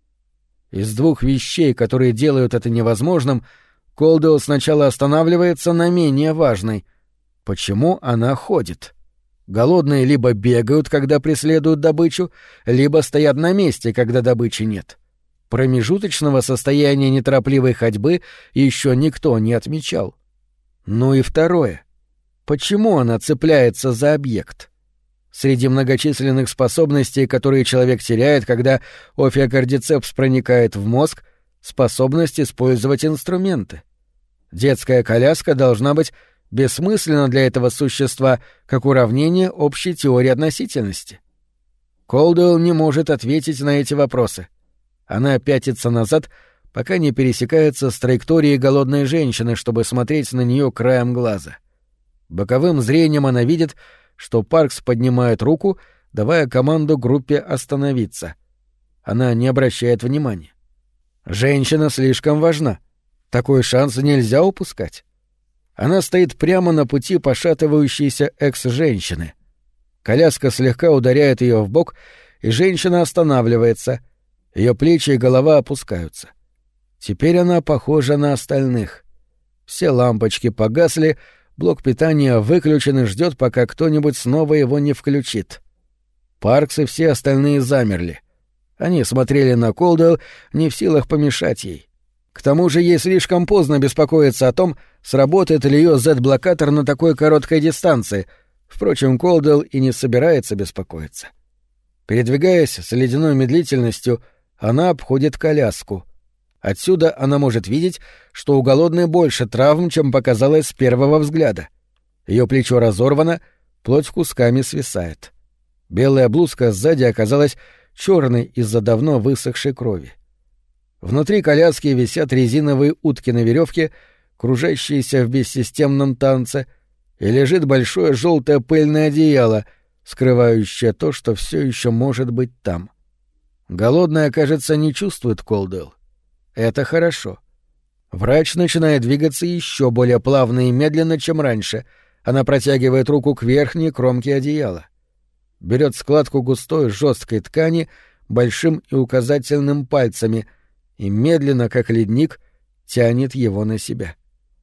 Из двух вещей, которые делают это невозможным, Колдуэлл сначала останавливается на менее важной. Почему она ходит? Голодные либо бегают, когда преследуют добычу, либо стоят на месте, когда добычи нет. Промежуточного состояния неторопливой ходьбы еще никто не отмечал. Ну и второе. Почему она цепляется за объект? Среди многочисленных способностей, которые человек теряет, когда офиокардицепс проникает в мозг, способность использовать инструменты. Детская коляска должна быть бессмысленна для этого существа, как уравнение общей теории относительности. Колдуэлл не может ответить на эти вопросы. Она пятится назад, пока не пересекается с траекторией голодной женщины, чтобы смотреть на нее краем глаза. Боковым зрением она видит, что Паркс поднимает руку, давая команду группе остановиться. Она не обращает внимания. Женщина слишком важна. Такой шанс нельзя упускать. Она стоит прямо на пути пошатывающейся экс-женщины. Коляска слегка ударяет ее в бок, и женщина останавливается. Ее плечи и голова опускаются. Теперь она похожа на остальных. Все лампочки погасли, блок питания выключен и ждет, пока кто-нибудь снова его не включит. Паркс и все остальные замерли. Они смотрели на Колдуэлл, не в силах помешать ей. К тому же ей слишком поздно беспокоиться о том, сработает ли ее Z-блокатор на такой короткой дистанции. Впрочем, Колдуэлл и не собирается беспокоиться. Передвигаясь с ледяной медлительностью, она обходит коляску. Отсюда она может видеть, что у голодной больше травм, чем показалось с первого взгляда. Ее плечо разорвано, плоть кусками свисает. Белая блузка сзади оказалась черной из-за давно высохшей крови. Внутри коляски висят резиновые утки на веревке, кружащиеся в бессистемном танце, и лежит большое желтое пыльное одеяло, скрывающее то, что все еще может быть там. Голодная, кажется, не чувствует Колдуэлл. Это хорошо. Врач начинает двигаться еще более плавно и медленно, чем раньше. Она протягивает руку к верхней кромке одеяла. Берет складку густой жесткой ткани большим и указательным пальцами и медленно, как ледник, тянет его на себя.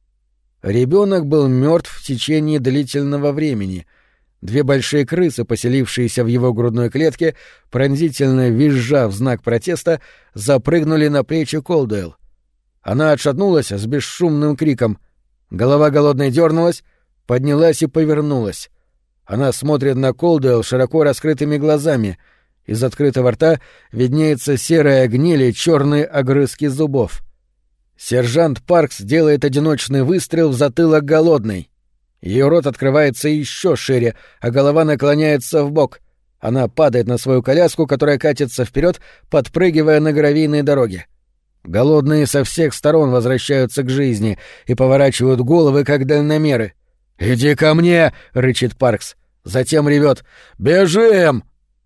Ребенок был мертв в течение длительного времени. Две большие крысы, поселившиеся в его грудной клетке, пронзительно визжа в знак протеста, запрыгнули на плечи Колдуэлл. Она отшатнулась с бесшумным криком. Голова голодной дернулась, поднялась и повернулась. Она смотрит на Колдуэлл широко раскрытыми глазами. Из открытого рта виднеется серая гниль и черные огрызки зубов. Сержант Паркс делает одиночный выстрел в затылок голодной. Ее рот открывается еще шире, а голова наклоняется вбок. Она падает на свою коляску, которая катится вперед, подпрыгивая на гравийной дороге. Голодные со всех сторон возвращаются к жизни и поворачивают головы, как дальномеры. «Иди ко мне!» — рычит Паркс. Затем ревет: «Бежим!»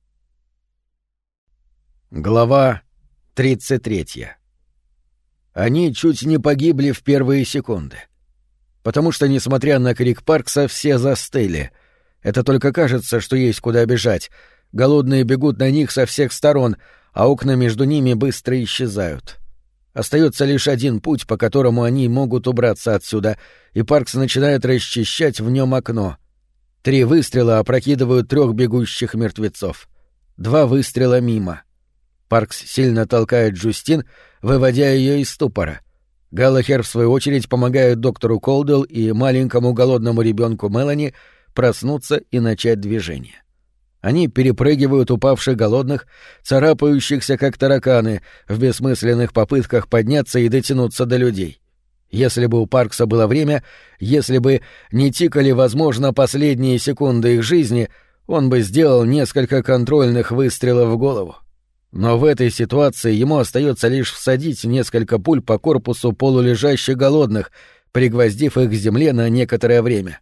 Глава 33. Они чуть не погибли в первые секунды. Потому что, несмотря на крик Паркса, все застыли. Это только кажется, что есть куда бежать. Голодные бегут на них со всех сторон, а окна между ними быстро исчезают. Остается лишь один путь, по которому они могут убраться отсюда, и Паркс начинает расчищать в нем окно. 3 выстрела опрокидывают 3 бегущих мертвецов. 2 выстрела мимо. Паркс сильно толкает Джустин, выводя ее из ступора. Галлахер, в свою очередь, помогает доктору Колдуэлл и маленькому голодному ребенку Мелани проснуться и начать движение. Они перепрыгивают упавших голодных, царапающихся как тараканы, в бессмысленных попытках подняться и дотянуться до людей. Если бы у Паркса было время, если бы не тикали, возможно, последние секунды их жизни, он бы сделал несколько контрольных выстрелов в голову. Но в этой ситуации ему остается лишь всадить несколько пуль по корпусу полулежащих голодных, пригвоздив их к земле на некоторое время.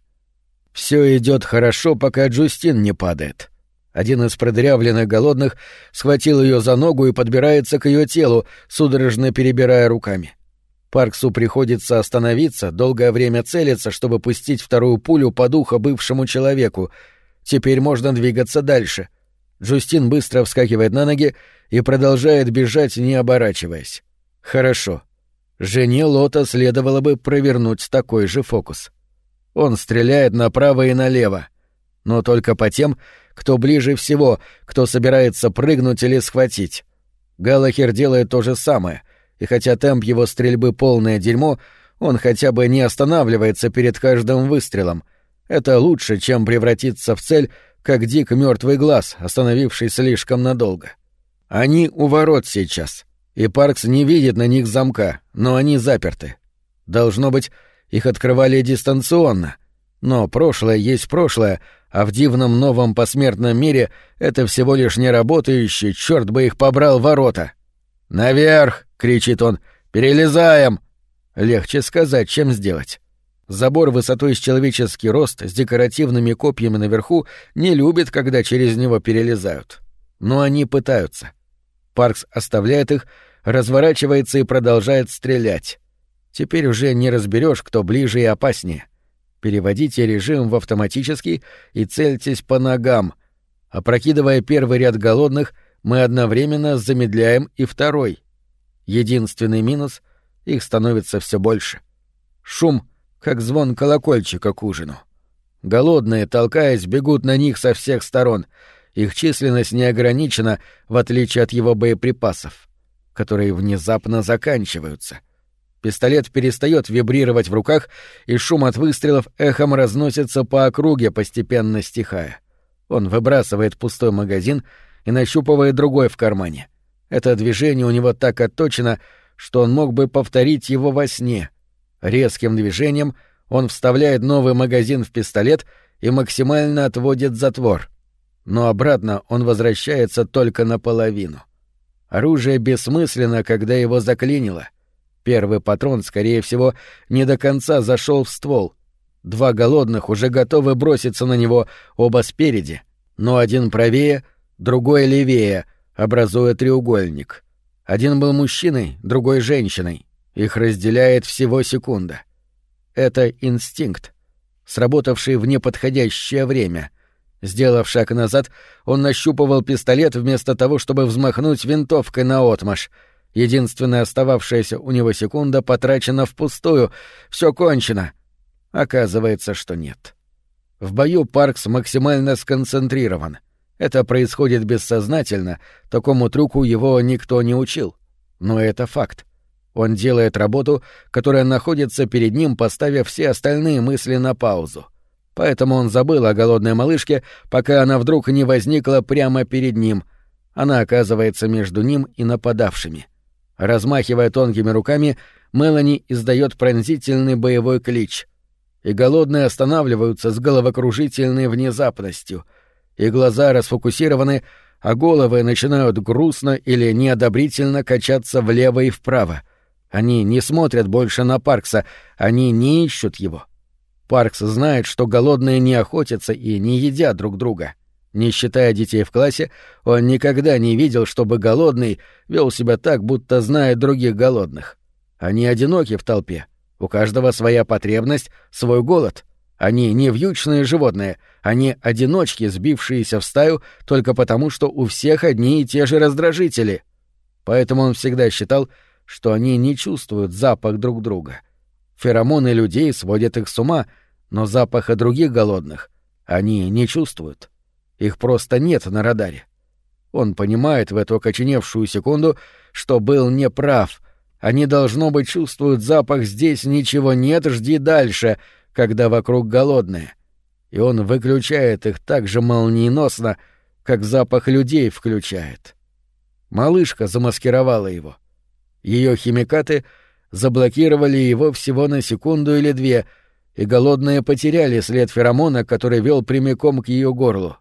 Все идет хорошо, пока Джустин не падает. Один из продырявленных голодных схватил ее за ногу и подбирается к ее телу, судорожно перебирая руками. Парксу приходится остановиться, долгое время целиться, чтобы пустить вторую пулю по духу бывшему человеку. Теперь можно двигаться дальше. Джустин быстро вскакивает на ноги и продолжает бежать, не оборачиваясь. Хорошо. Жене Лота следовало бы провернуть такой же фокус. Он стреляет направо и налево, но только по тем, кто ближе всего, кто собирается прыгнуть или схватить. Галлахер делает то же самое, и хотя темп его стрельбы полное дерьмо, он хотя бы не останавливается перед каждым выстрелом. Это лучше, чем превратиться в цель, как Дик мертвый глаз, остановивший слишком надолго. Они у ворот сейчас, и Паркс не видит на них замка, но они заперты. Должно быть, их открывали дистанционно. Но прошлое есть прошлое, а в дивном новом посмертном мире это всего лишь неработающие, черт бы их побрал, ворота. «Наверх!» — кричит он. «Перелезаем!» Легче сказать, чем сделать. Забор высотой с человеческий рост с декоративными копьями наверху не любит, когда через него перелезают. Но они пытаются. Паркс оставляет их, разворачивается и продолжает стрелять. Теперь уже не разберешь, кто ближе и опаснее. Переводите режим в автоматический и цельтесь по ногам. Опрокидывая первый ряд голодных, мы одновременно замедляем и второй. Единственный минус — их становится все больше. Шум, как звон колокольчика к ужину. Голодные, толкаясь, бегут на них со всех сторон. Их численность не ограничена, в отличие от его боеприпасов, которые внезапно заканчиваются. Пистолет перестает вибрировать в руках, и шум от выстрелов эхом разносится по округе, постепенно стихая. Он выбрасывает пустой магазин и нащупывает другой в кармане. Это движение у него так отточено, что он мог бы повторить его во сне. Резким движением он вставляет новый магазин в пистолет и максимально отводит затвор. Но обратно он возвращается только наполовину. Оружие бессмысленно, когда его заклинило. Первый патрон, скорее всего, не до конца зашел в ствол. Два голодных уже готовы броситься на него, оба спереди, но один правее, другой левее, образуя треугольник. Один был мужчиной, другой — женщиной. Их разделяет всего секунда. Это инстинкт, сработавший в неподходящее время. Сделав шаг назад, он нащупывал пистолет вместо того, чтобы взмахнуть винтовкой наотмашь. Единственная остававшаяся у него секунда потрачена впустую. Все кончено. Оказывается, что нет. В бою Паркс максимально сконцентрирован. Это происходит бессознательно, такому трюку его никто не учил. Но это факт. Он делает работу, которая находится перед ним, поставив все остальные мысли на паузу. Поэтому он забыл о голодной малышке, пока она вдруг не возникла прямо перед ним. Она оказывается между ним и нападавшими. Размахивая тонкими руками, Мелани издает пронзительный боевой клич. И голодные останавливаются с головокружительной внезапностью. И глаза расфокусированы, а головы начинают грустно или неодобрительно качаться влево и вправо. Они не смотрят больше на Паркса, они не ищут его. Паркс знает, что голодные не охотятся и не едят друг друга. Не считая детей в классе, он никогда не видел, чтобы голодный вел себя так, будто знает других голодных. Они одиноки в толпе. У каждого своя потребность, свой голод. Они не вьючные животные, они одиночки, сбившиеся в стаю только потому, что у всех одни и те же раздражители. Поэтому он всегда считал, что они не чувствуют запах друг друга. Феромоны людей сводят их с ума, но запаха других голодных они не чувствуют. Их просто нет на радаре. Он понимает в эту окоченевшую секунду, что был неправ. Они, должно быть, чувствуют запах «здесь ничего нет, жди дальше», когда вокруг голодные. И он выключает их так же молниеносно, как запах людей включает. Малышка замаскировала его. Ее химикаты заблокировали его всего на секунду или две, и голодные потеряли след феромона, который вел прямиком к ее горлу.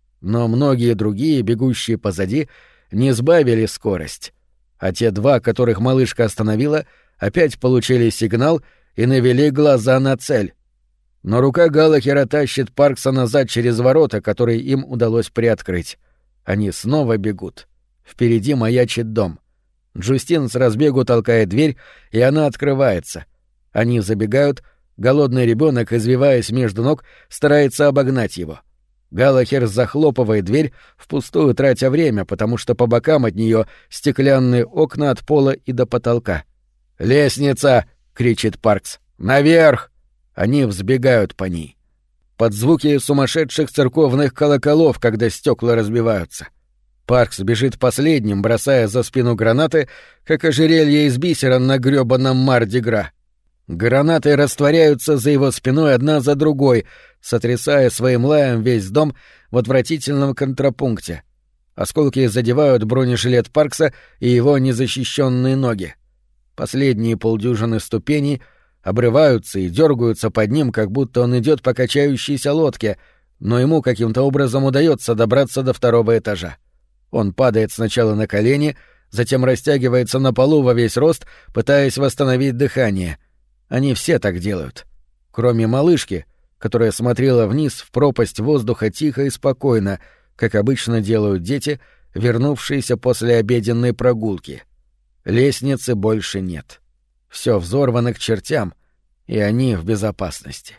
Но многие другие, бегущие позади, не сбавили скорость, а те два, которых малышка остановила, опять получили сигнал и навели глаза на цель. Но рука Галлахера тащит Паркса назад через ворота, которые им удалось приоткрыть. Они снова бегут. Впереди маячит дом. Джустин с разбегу толкает дверь, и она открывается. Они забегают, голодный ребенок, извиваясь между ног, старается обогнать его. Галлахер захлопывает дверь, впустую тратя время, потому что по бокам от нее стеклянные окна от пола и до потолка. «Лестница!» — кричит Паркс. «Наверх!» Они взбегают по ней. Под звуки сумасшедших церковных колоколов, когда стекла разбиваются. Паркс бежит последним, бросая за спину гранаты, как ожерелье из бисера на грёбаном Марди-Гра. Гранаты растворяются за его спиной одна за другой, сотрясая своим лаем весь дом в отвратительном контрапункте. Осколки задевают бронежилет Паркса и его незащищенные ноги. Последние полдюжины ступеней обрываются и дергаются под ним, как будто он идет по качающейся лодке, но ему каким-то образом удается добраться до второго этажа. Он падает сначала на колени, затем растягивается на полу во весь рост, пытаясь восстановить дыхание. Они все так делают. Кроме малышки, которая смотрела вниз в пропасть воздуха тихо и спокойно, как обычно делают дети, вернувшиеся после обеденной прогулки. Лестницы больше нет. Все взорвано к чертям, и они в безопасности.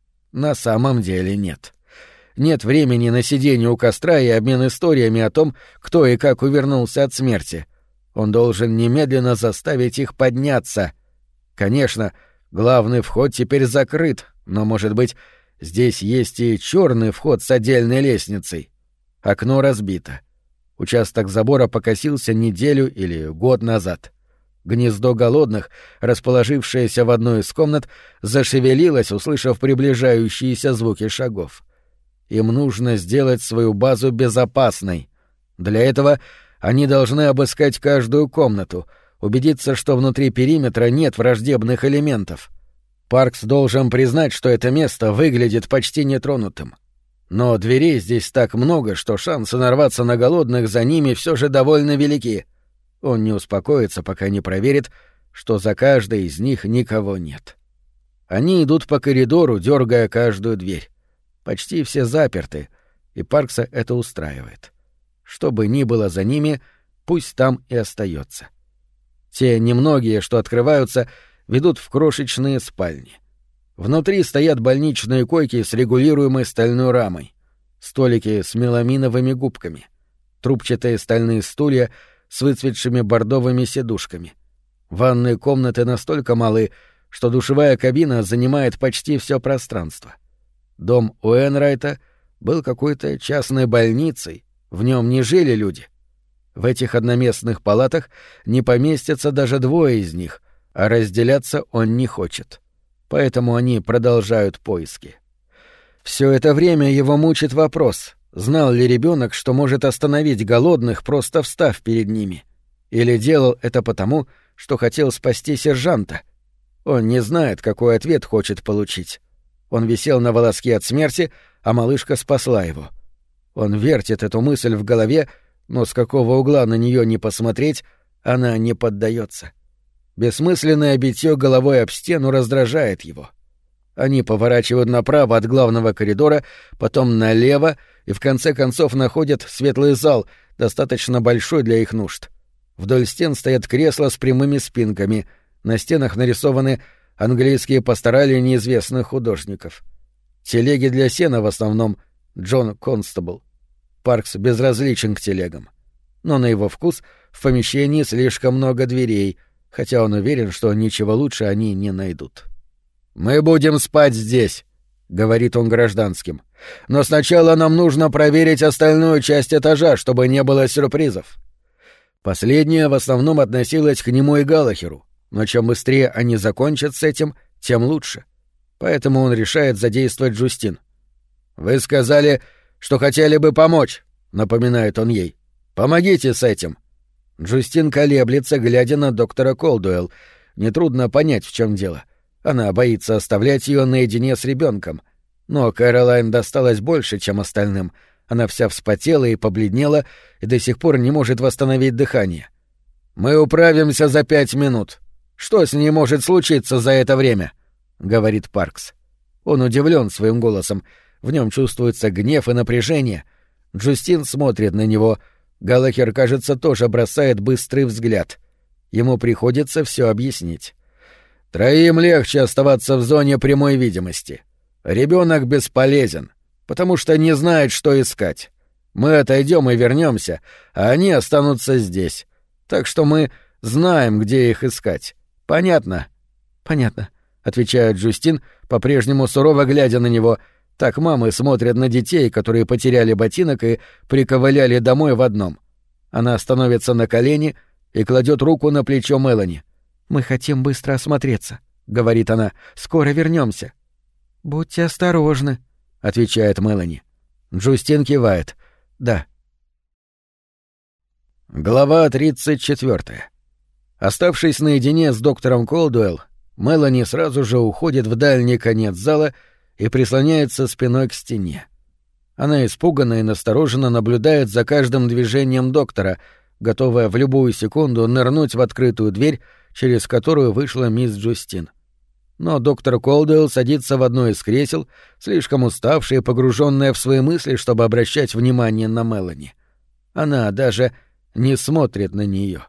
На самом деле нет. Нет времени на сидение у костра и обмен историями о том, кто и как увернулся от смерти. Он должен немедленно заставить их подняться. Конечно, главный вход теперь закрыт, но, может быть, здесь есть и черный вход с отдельной лестницей. Окно разбито. Участок забора покосился неделю или год назад. Гнездо голодных, расположившееся в одной из комнат, зашевелилось, услышав приближающиеся звуки шагов. Им нужно сделать свою базу безопасной. Для этого они должны обыскать каждую комнату, убедиться, что внутри периметра нет враждебных элементов. Паркс должен признать, что это место выглядит почти нетронутым. Но дверей здесь так много, что шансы нарваться на голодных за ними все же довольно велики. Он не успокоится, пока не проверит, что за каждой из них никого нет. Они идут по коридору, дергая каждую дверь. Почти все заперты, и Паркса это устраивает. Что бы ни было за ними, пусть там и остается. Те немногие, что открываются, ведут в крошечные спальни. Внутри стоят больничные койки с регулируемой стальной рамой, столики с меламиновыми губками, трубчатые стальные стулья с выцветшими бордовыми сидушками. Ванные комнаты настолько малы, что душевая кабина занимает почти все пространство. Дом Уэнрайта был какой-то частной больницей, в нем не жили люди. В этих одноместных палатах не поместятся даже двое из них, а разделяться он не хочет. Поэтому они продолжают поиски. Все это время его мучит вопрос, знал ли ребенок, что может остановить голодных, просто встав перед ними? Или делал это потому, что хотел спасти сержанта? Он не знает, какой ответ хочет получить. Он висел на волоске от смерти, а малышка спасла его. Он вертит эту мысль в голове, но с какого угла на нее не посмотреть, она не поддается. Бессмысленное битье головой об стену раздражает его. Они поворачивают направо от главного коридора, потом налево и в конце концов находят светлый зал, достаточно большой для их нужд. Вдоль стен стоят кресла с прямыми спинками, на стенах нарисованы английские пасторали неизвестных художников. Телеги для сена в основном Джон Констабл. Паркс безразличен к телегам. Но на его вкус в помещении слишком много дверей, хотя он уверен, что ничего лучше они не найдут. «Мы будем спать здесь», — говорит он гражданским. «Но сначала нам нужно проверить остальную часть этажа, чтобы не было сюрпризов». Последнее в основном относилось к нему и Галлахеру, но чем быстрее они закончат с этим, тем лучше. Поэтому он решает задействовать Джустин. «Вы сказали, что хотели бы помочь. — напоминает он ей. «Помогите с этим». Джустин колеблется, глядя на доктора Колдуэлл. Нетрудно понять, в чем дело. Она боится оставлять ее наедине с ребенком. Но Кэролайн досталось больше, чем остальным. Она вся вспотела и побледнела, и до сих пор не может восстановить дыхание. «Мы управимся за 5 минут. Что с ней может случиться за это время?» — говорит Паркс. Он удивлен своим голосом. В нем чувствуется гнев и напряжение. Джустин смотрит на него. Галлахер, кажется, тоже бросает быстрый взгляд. Ему приходится все объяснить. «Троим легче оставаться в зоне прямой видимости. Ребенок бесполезен, потому что не знает, что искать. Мы отойдем и вернемся, а они останутся здесь. Так что мы знаем, где их искать. Понятно?» «Понятно», — отвечает Джустин, по-прежнему сурово глядя на него. Так мамы смотрят на детей, которые потеряли ботинок и приковыляли домой в одном. Она становится на колени и кладет руку на плечо Мелани. «Мы хотим быстро осмотреться», — говорит она. «Скоро вернемся». «Будьте осторожны», — отвечает Мелани. Джустин кивает. «Да». Глава 34. Оставшись наедине с доктором Колдуэлл, Мелани сразу же уходит в дальний конец зала и прислоняется спиной к стене. Она испуганно и настороженно наблюдает за каждым движением доктора, готовая в любую секунду нырнуть в открытую дверь, через которую вышла мисс Джустин. Но доктор Колдуэлл садится в одно из кресел, слишком уставшая и погруженная в свои мысли, чтобы обращать внимание на Мелани. Она даже не смотрит на нее.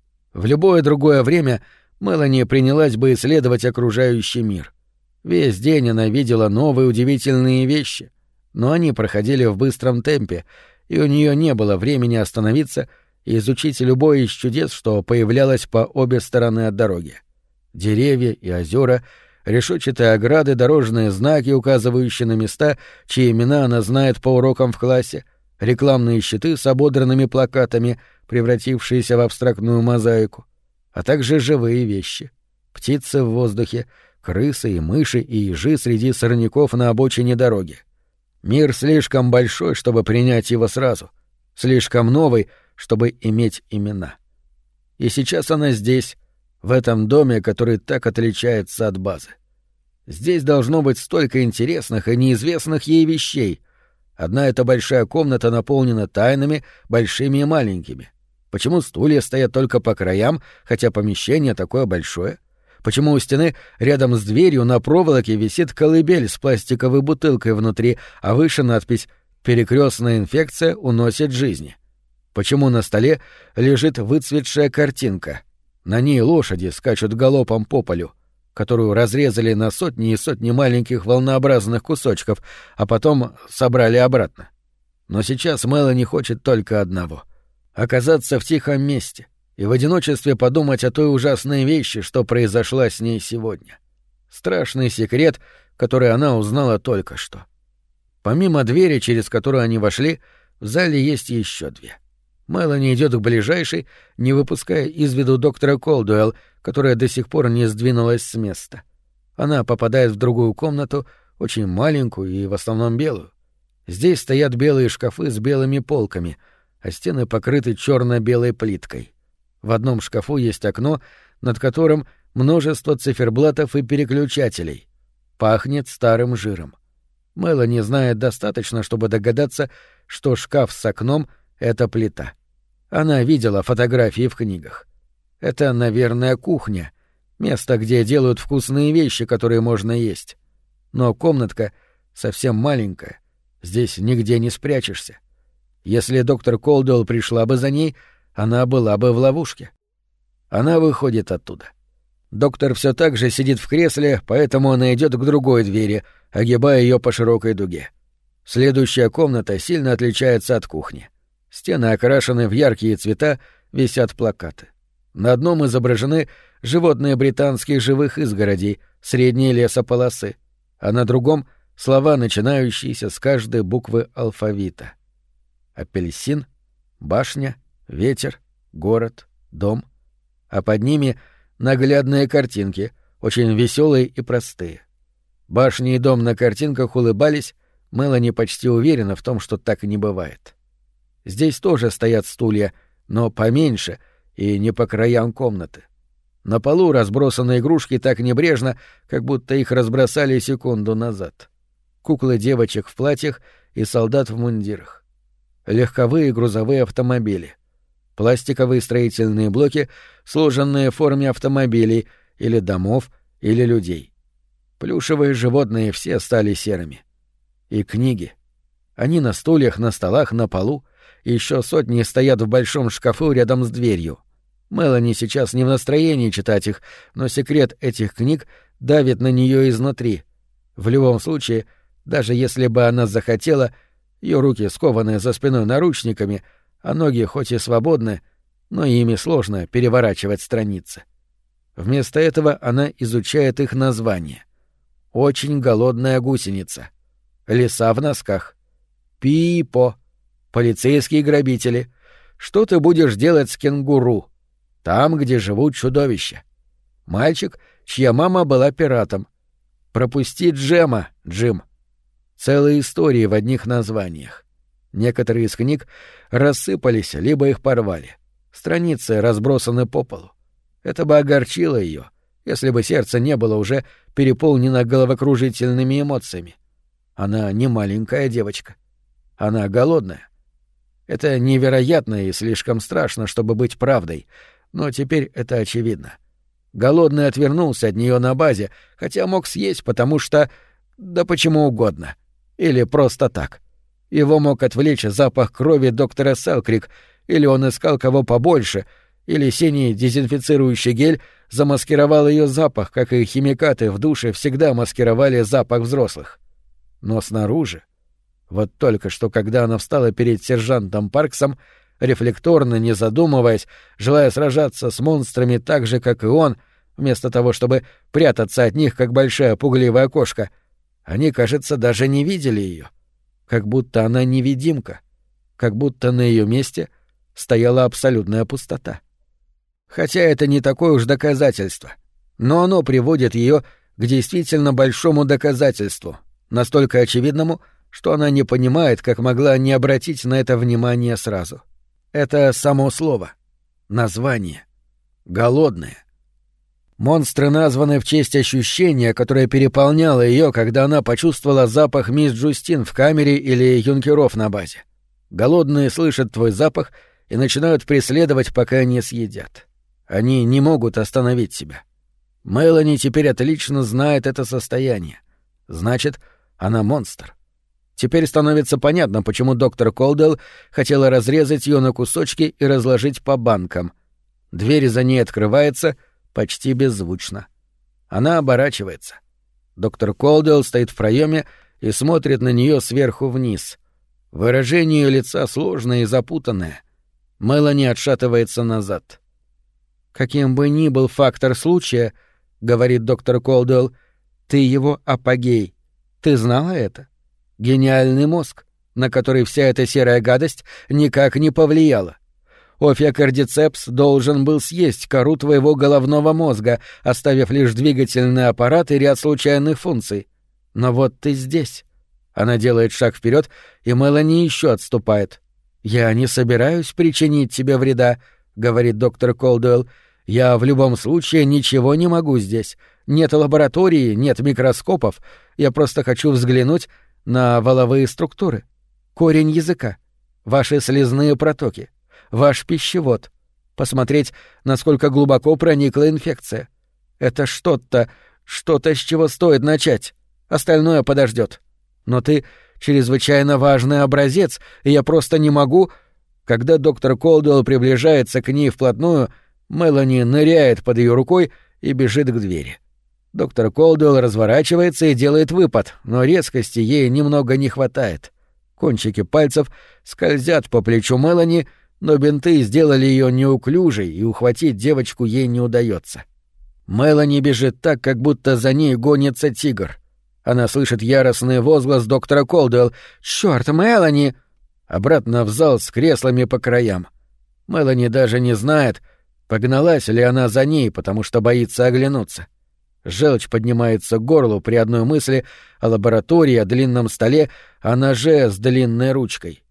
В любое другое время Мелани принялась бы исследовать окружающий мир. Весь день она видела новые удивительные вещи, но они проходили в быстром темпе, и у нее не было времени остановиться и изучить любое из чудес, что появлялось по обе стороны от дороги. Деревья и озера, решетчатые ограды, дорожные знаки, указывающие на места, чьи имена она знает по урокам в классе, рекламные щиты с ободранными плакатами, превратившиеся в абстрактную мозаику, а также живые вещи. Птицы в воздухе, крысы и мыши и ежи среди сорняков на обочине дороги. Мир слишком большой, чтобы принять его сразу, слишком новый, чтобы иметь имена. И сейчас она здесь, в этом доме, который так отличается от базы. Здесь должно быть столько интересных и неизвестных ей вещей. Одна эта большая комната наполнена тайнами, большими и маленькими. Почему стулья стоят только по краям, хотя помещение такое большое? Почему у стены рядом с дверью на проволоке висит колыбель с пластиковой бутылкой внутри, а выше надпись «Перекрестная инфекция уносит жизни»? Почему на столе лежит выцветшая картинка? На ней лошади скачут галопом по полю, которую разрезали на сотни и сотни маленьких волнообразных кусочков, а потом собрали обратно. Но сейчас Мелани хочет только одного — оказаться в тихом месте и в одиночестве подумать о той ужасной вещи, что произошла с ней сегодня. Страшный секрет, который она узнала только что. Помимо двери, через которую они вошли, в зале есть еще две. Мелани идет к ближайшей, не выпуская из виду доктора Колдуэлл, которая до сих пор не сдвинулась с места. Она попадает в другую комнату, очень маленькую и в основном белую. Здесь стоят белые шкафы с белыми полками, а стены покрыты черно-белой плиткой. В одном шкафу есть окно, над которым множество циферблатов и переключателей. Пахнет старым жиром. Мелани знает достаточно, чтобы догадаться, что шкаф с окном — это плита. Она видела фотографии в книгах. Это, наверное, кухня, место, где делают вкусные вещи, которые можно есть. Но комнатка совсем маленькая, здесь нигде не спрячешься. Если доктор Колдуэлл пришла бы за ней, она была бы в ловушке. Она выходит оттуда. Доктор все так же сидит в кресле, поэтому она идет к другой двери, огибая ее по широкой дуге. Следующая комната сильно отличается от кухни. Стены окрашены в яркие цвета, висят плакаты. На одном изображены животные британских живых изгородей, средней лесополосы, а на другом — слова, начинающиеся с каждой буквы алфавита. Апельсин, башня, ветер, город, дом. А под ними наглядные картинки, очень веселые и простые. Башня и дом на картинках улыбались, Мелани почти уверена в том, что так и не бывает. Здесь тоже стоят стулья, но поменьше и не по краям комнаты. На полу разбросаны игрушки так небрежно, как будто их разбросали секунду назад. Куклы девочек в платьях и солдат в мундирах. Легковые грузовые автомобили. Пластиковые строительные блоки, сложенные в форме автомобилей или домов, или людей. Плюшевые животные все стали серыми. И книги. Они на стульях, на столах, на полу. Еще сотни стоят в большом шкафу рядом с дверью. Мелани сейчас не в настроении читать их, но секрет этих книг давит на нее изнутри. В любом случае, даже если бы она захотела, ее руки скованы за спиной наручниками, а ноги хоть и свободны, но ими сложно переворачивать страницы. Вместо этого она изучает их название. «Очень голодная гусеница», «Лиса в носках», «Пи-по», «Полицейские грабители», «Что ты будешь делать с кенгуру?» «Там, где живут чудовища». «Мальчик, чья мама была пиратом». «Пропусти Джема, Джим». Целые истории в одних названиях. Некоторые из книг рассыпались, либо их порвали. Страницы разбросаны по полу. Это бы огорчило ее, если бы сердце не было уже переполнено головокружительными эмоциями. Она не маленькая девочка. Она голодная. Это невероятно и слишком страшно, чтобы быть правдой, но теперь это очевидно. Голодный отвернулся от нее на базе, хотя мог съесть, потому что... да почему угодно. Или просто так. Его мог отвлечь запах крови доктора Селкрик, или он искал кого побольше, или синий дезинфицирующий гель замаскировал ее запах, как и химикаты в душе всегда маскировали запах взрослых. Но снаружи... Вот только что, когда она встала перед сержантом Парксом, рефлекторно, не задумываясь, желая сражаться с монстрами так же, как и он, вместо того, чтобы прятаться от них, как большая пугливая кошка, они, кажется, даже не видели ее. Как будто она невидимка. Как будто на ее месте стояла абсолютная пустота. Хотя это не такое уж доказательство. Но оно приводит ее к действительно большому доказательству, настолько очевидному, что она не понимает, как могла не обратить на это внимание сразу. Это само слово. Название. Голодное. Монстры названы в честь ощущения, которое переполняло ее, когда она почувствовала запах мисс Джустин в камере или юнкеров на базе. Голодные слышат твой запах и начинают преследовать, пока не съедят. Они не могут остановить себя. Мелани теперь отлично знает это состояние. Значит, она монстр. Теперь становится понятно, почему доктор Колдуэлл хотела разрезать ее на кусочки и разложить по банкам. Дверь за ней открывается почти беззвучно. Она оборачивается. Доктор Колдуэлл стоит в проеме и смотрит на нее сверху вниз. Выражение ее лица сложное и запутанное. Мелани отшатывается назад. «Каким бы ни был фактор случая, — говорит доктор Колдуэлл, — ты его апогей. Ты знала это? Гениальный мозг, на который вся эта серая гадость никак не повлияла. Офиокардицепс должен был съесть кору твоего головного мозга, оставив лишь двигательный аппарат и ряд случайных функций. Но вот ты здесь». Она делает шаг вперед, и Мелани еще отступает. «Я не собираюсь причинить тебе вреда», — говорит доктор Колдуэлл. «Я в любом случае ничего не могу здесь. Нет лаборатории, нет микроскопов. Я просто хочу взглянуть на воловые структуры, корень языка, ваши слизные протоки, ваш пищевод, посмотреть, насколько глубоко проникла инфекция. Это что-то, с чего стоит начать. Остальное подождет. Но ты чрезвычайно важный образец, и я просто не могу...» Когда доктор Колдуэлл приближается к ней вплотную, Мелани ныряет под ее рукой и бежит к двери. Доктор Колдуэлл разворачивается и делает выпад, но резкости ей немного не хватает. Кончики пальцев скользят по плечу Мелани, но бинты сделали ее неуклюжей, и ухватить девочку ей не удается. Мелани бежит так, как будто за ней гонится тигр. Она слышит яростный возглас доктора Колдуэлл: «Чёрт, Мелани!» Обратно в зал с креслами по краям. Мелани даже не знает, погналась ли она за ней, потому что боится оглянуться. Желчь поднимается к горлу при одной мысли о лаборатории, о длинном столе, о ноже с длинной ручкой.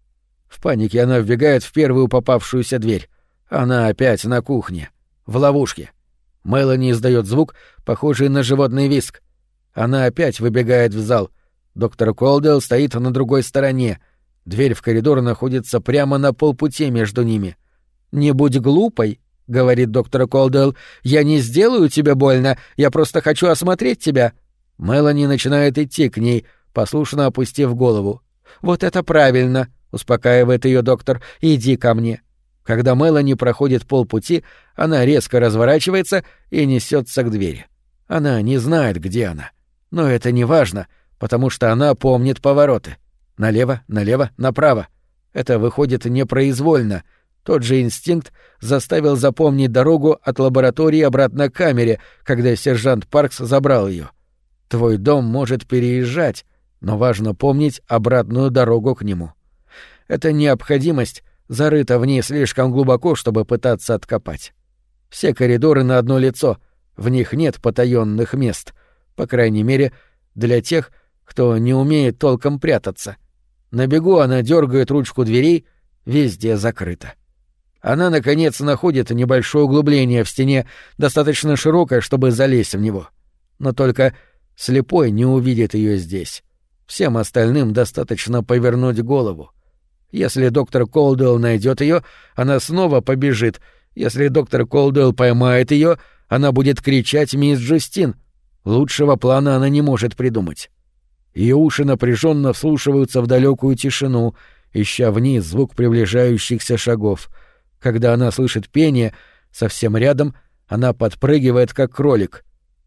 В панике она вбегает в первую попавшуюся дверь. Она опять на кухне. В ловушке. Мелани издает звук, похожий на животный визг. Она опять выбегает в зал. Доктор Колдуэлл стоит на другой стороне. Дверь в коридор находится прямо на полпути между ними. «Не будь глупой», — говорит доктор Колдуэлл. «Я не сделаю тебе больно, я просто хочу осмотреть тебя». Мелани начинает идти к ней, послушно опустив голову. «Вот это правильно», — успокаивает ее доктор. «Иди ко мне». Когда Мелани проходит полпути, она резко разворачивается и несется к двери. Она не знает, где она. Но это не важно, потому что она помнит повороты. Налево, налево, направо. Это выходит непроизвольно. Тот же инстинкт заставил запомнить дорогу от лаборатории обратно к камере, когда сержант Паркс забрал ее. Твой дом может переезжать, но важно помнить обратную дорогу к нему. Эта необходимость зарыта в ней слишком глубоко, чтобы пытаться откопать. Все коридоры на одно лицо, в них нет потаённых мест, по крайней мере, для тех, кто не умеет толком прятаться. На бегу она дергает ручку дверей, везде закрыто. Она, наконец, находит небольшое углубление в стене, достаточно широкое, чтобы залезть в него. Но только слепой не увидит ее здесь. Всем остальным достаточно повернуть голову. Если доктор Колдуэлл найдет ее, она снова побежит. Если доктор Колдуэлл поймает ее, она будет кричать «Мисс Джустин». Лучшего плана она не может придумать. Ее уши напряженно вслушиваются в далекую тишину, ища вниз звук приближающихся шагов. Когда она слышит пение, совсем рядом она подпрыгивает, как кролик.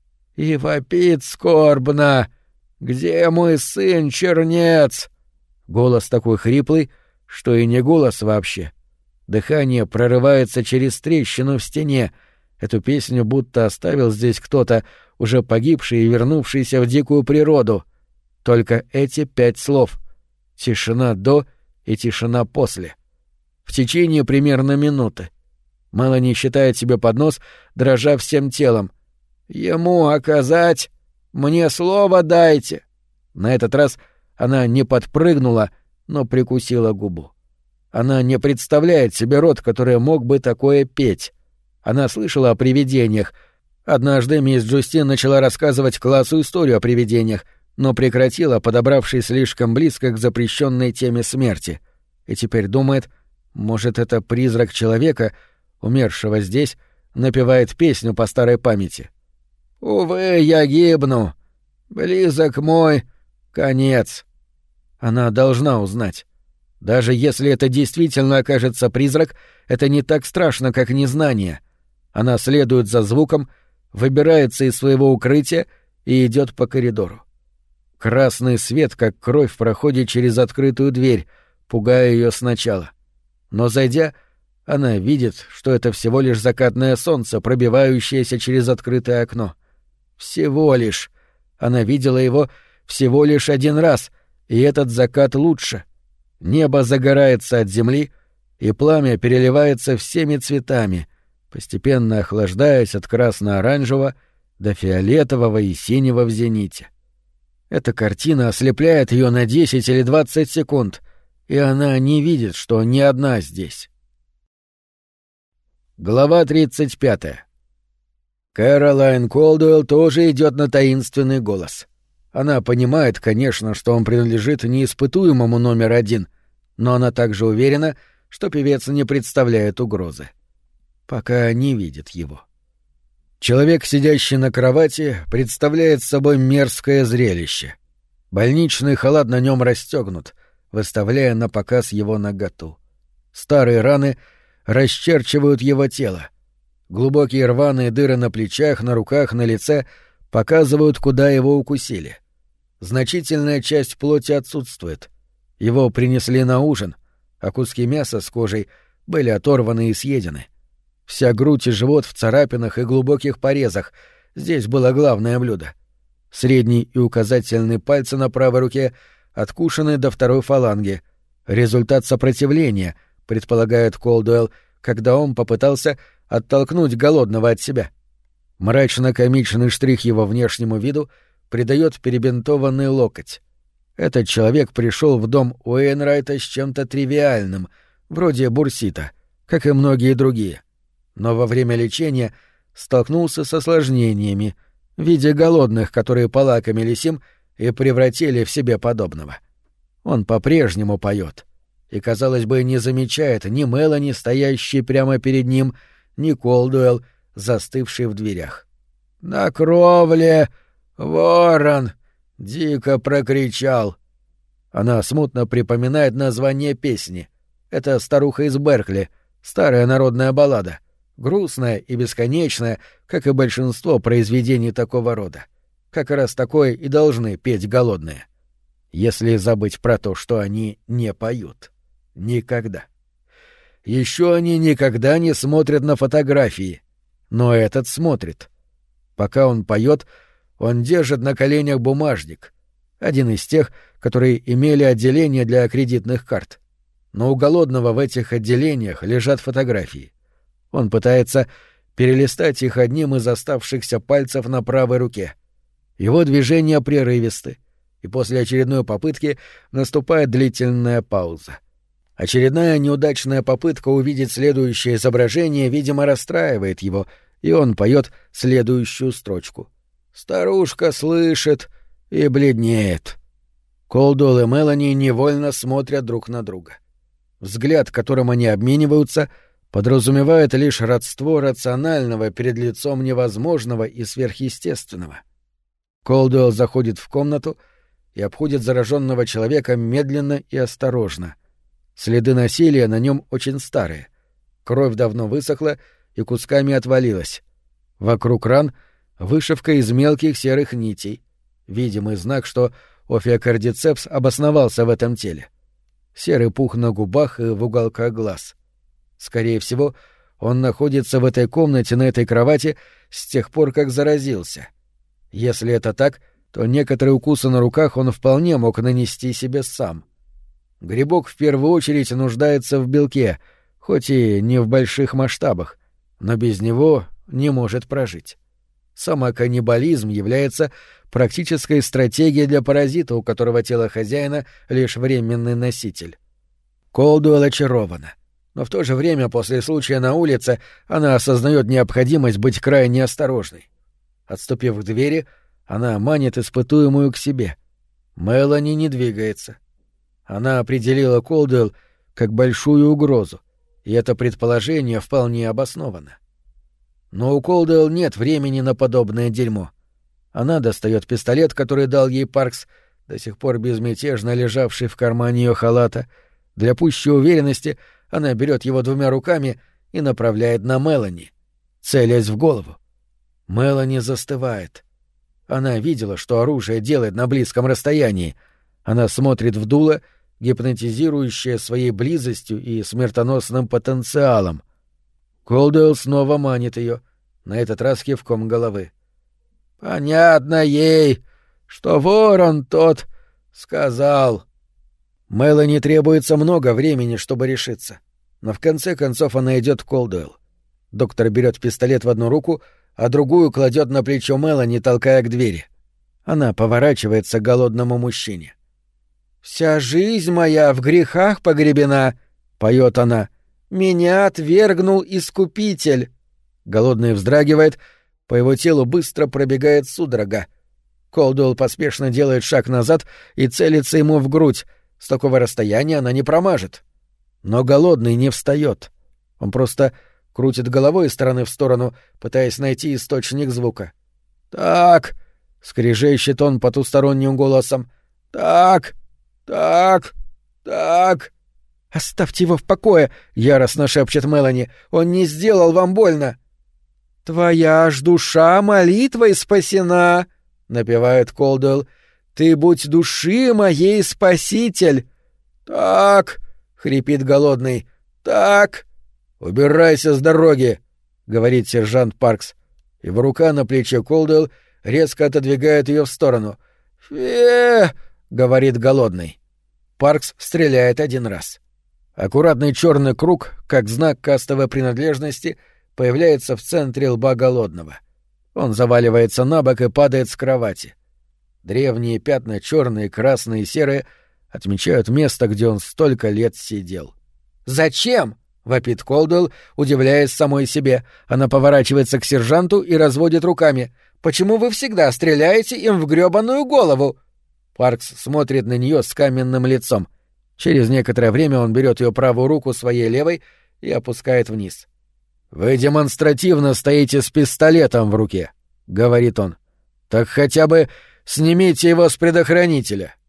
«И вопит скорбно! Где мой сын-чернец?» Голос такой хриплый, что и не голос вообще. Дыхание прорывается через трещину в стене. Эту песню будто оставил здесь кто-то, уже погибший и вернувшийся в дикую природу. Только эти 5 слов. Тишина до и тишина после. В течение примерно минуты. Мелани считает себе под нос, дрожа всем телом. «Ему оказать? Мне слово дайте!» На этот раз она не подпрыгнула, но прикусила губу. Она не представляет себе род, который мог бы такое петь. Она слышала о привидениях. Однажды мисс Джустин начала рассказывать классу историю о привидениях, но прекратила, подобравшись слишком близко к запрещенной теме смерти. И теперь думает, может, это призрак человека, умершего здесь, напевает песню по старой памяти. «Увы, я гибну. Близок мой конец». Она должна узнать. Даже если это действительно окажется призрак, это не так страшно, как незнание. Она следует за звуком, выбирается из своего укрытия и идет по коридору. Красный свет, как кровь, проходит через открытую дверь, пугая ее сначала. Но зайдя, она видит, что это всего лишь закатное солнце, пробивающееся через открытое окно. Всего лишь. Она видела его всего лишь один раз, и этот закат лучше. Небо загорается от земли, и пламя переливается всеми цветами, постепенно охлаждаясь от красно-оранжевого до фиолетового и синего в зените. Эта картина ослепляет ее на 10 или 20 секунд, и она не видит, что не одна здесь. Глава 35. Кэролайн Колдуэлл тоже идет на таинственный голос. Она понимает, конечно, что он принадлежит неиспытуемому номер 1, но она также уверена, что певец не представляет угрозы. Пока не видит его. Человек, сидящий на кровати, представляет собой мерзкое зрелище. Больничный халат на нем расстегнут, выставляя на показ его наготу. Старые раны расчерчивают его тело. Глубокие рваные дыры на плечах, на руках, на лице показывают, куда его укусили. Значительная часть плоти отсутствует. Его принесли на ужин, а куски мяса с кожей были оторваны и съедены. Вся грудь и живот в царапинах и глубоких порезах. Здесь было главное блюдо. Средний и указательный пальцы на правой руке откушены до второй фаланги. Результат сопротивления, предполагает Колдуэлл, когда он попытался оттолкнуть голодного от себя. Мрачно-комичный штрих его внешнему виду придает перебинтованный локоть. Этот человек пришел в дом Уэйнрайта с чем-то тривиальным, вроде бурсита, как и многие другие. Но во время лечения столкнулся с осложнениями в виде голодных, которые полакомились им и превратили в себе подобного. Он по-прежнему поет и, казалось бы, не замечает ни Мелани, стоящей прямо перед ним, ни Колдуэлл, застывший в дверях. «На кровле ворон!» — дико прокричал. Она смутно припоминает название песни. Это «Старуха из Беркли», старая народная баллада, грустная и бесконечная, как и большинство произведений такого рода. Как раз такое и должны петь голодные. Если забыть про то, что они не поют. Никогда. Еще они никогда не смотрят на фотографии. Но этот смотрит. Пока он поет, он держит на коленях бумажник. Один из тех, которые имели отделение для кредитных карт. Но у голодного в этих отделениях лежат фотографии. Он пытается перелистать их одним из оставшихся пальцев на правой руке. Его движения прерывисты, и после очередной попытки наступает длительная пауза. Очередная неудачная попытка увидеть следующее изображение, видимо, расстраивает его, и он поет следующую строчку. «Старушка слышит и бледнеет». Колдуэлл и Мелани невольно смотрят друг на друга. Взгляд, которым они обмениваются, подразумевает лишь родство рационального перед лицом невозможного и сверхъестественного. Колдуэлл заходит в комнату и обходит зараженного человека медленно и осторожно. Следы насилия на нем очень старые. Кровь давно высохла и кусками отвалилась. Вокруг ран вышивка из мелких серых нитей. Видимый знак, что офиокардицепс обосновался в этом теле. Серый пух на губах и в уголках глаз. Скорее всего, он находится в этой комнате на этой кровати с тех пор, как заразился. Если это так, то некоторые укусы на руках он вполне мог нанести себе сам. Грибок в первую очередь нуждается в белке, хоть и не в больших масштабах, но без него не может прожить. Самоканнибализм является практической стратегией для паразита, у которого тело хозяина — лишь временный носитель. Колдуэлл очарована, но в то же время после случая на улице она осознает необходимость быть крайне осторожной. Отступив к двери, она манит испытуемую к себе. Мелани не двигается. Она определила Колдуэлл как большую угрозу, и это предположение вполне обосновано. Но у Колдуэлл нет времени на подобное дерьмо. Она достает пистолет, который дал ей Паркс, до сих пор безмятежно лежавший в кармане ее халата. Для пущей уверенности она берет его двумя руками и направляет на Мелани, целясь в голову. Мелани застывает. Она видела, что оружие делает на близком расстоянии. Она смотрит в дуло, гипнотизирующее своей близостью и смертоносным потенциалом. Колдуэлл снова манит ее, на этот раз кивком головы. «Понятно ей, что ворон тот сказал». Мелани требуется много времени, чтобы решиться, но в конце концов она идет к Колдуэлл. Доктор берет пистолет в одну руку, а другую кладет на плечо Мелани, толкая к двери. Она поворачивается к голодному мужчине. «Вся жизнь моя в грехах погребена», — поет она. «Меня отвергнул Искупитель». Голодный вздрагивает, по его телу быстро пробегает судорога. Колдуэлл поспешно делает шаг назад и целится ему в грудь. С такого расстояния она не промажет. Но голодный не встает. Он просто крутит головой из стороны в сторону, пытаясь найти источник звука. «Так», — скрежещет он потусторонним голосом, — «так, так, так». «Оставьте его в покое», — яростно шепчет Мелани. «Он не сделал вам больно». «Твоя ж душа молитвой спасена», — напевает Колдуэлл. «Ты будь души моей спаситель». «Так», — хрипит голодный, — «так». «Убирайся с дороги», — говорит сержант Паркс. Его рука на плече Колдуэлл резко отодвигает ее в сторону. «Фе!» — говорит голодный. Паркс стреляет один раз. Аккуратный черный круг, как знак кастовой принадлежности, появляется в центре лба голодного. Он заваливается на бок и падает с кровати. Древние пятна, черные, красные и серые, отмечают место, где он столько лет сидел. «Зачем?» — вопит Колдуэлл, удивляясь самой себе. Она поворачивается к сержанту и разводит руками. «Почему вы всегда стреляете им в грёбаную голову?» Паркс смотрит на нее с каменным лицом. Через некоторое время он берет ее правую руку своей левой и опускает вниз. «Вы демонстративно стоите с пистолетом в руке», — говорит он. «Так хотя бы снимите его с предохранителя».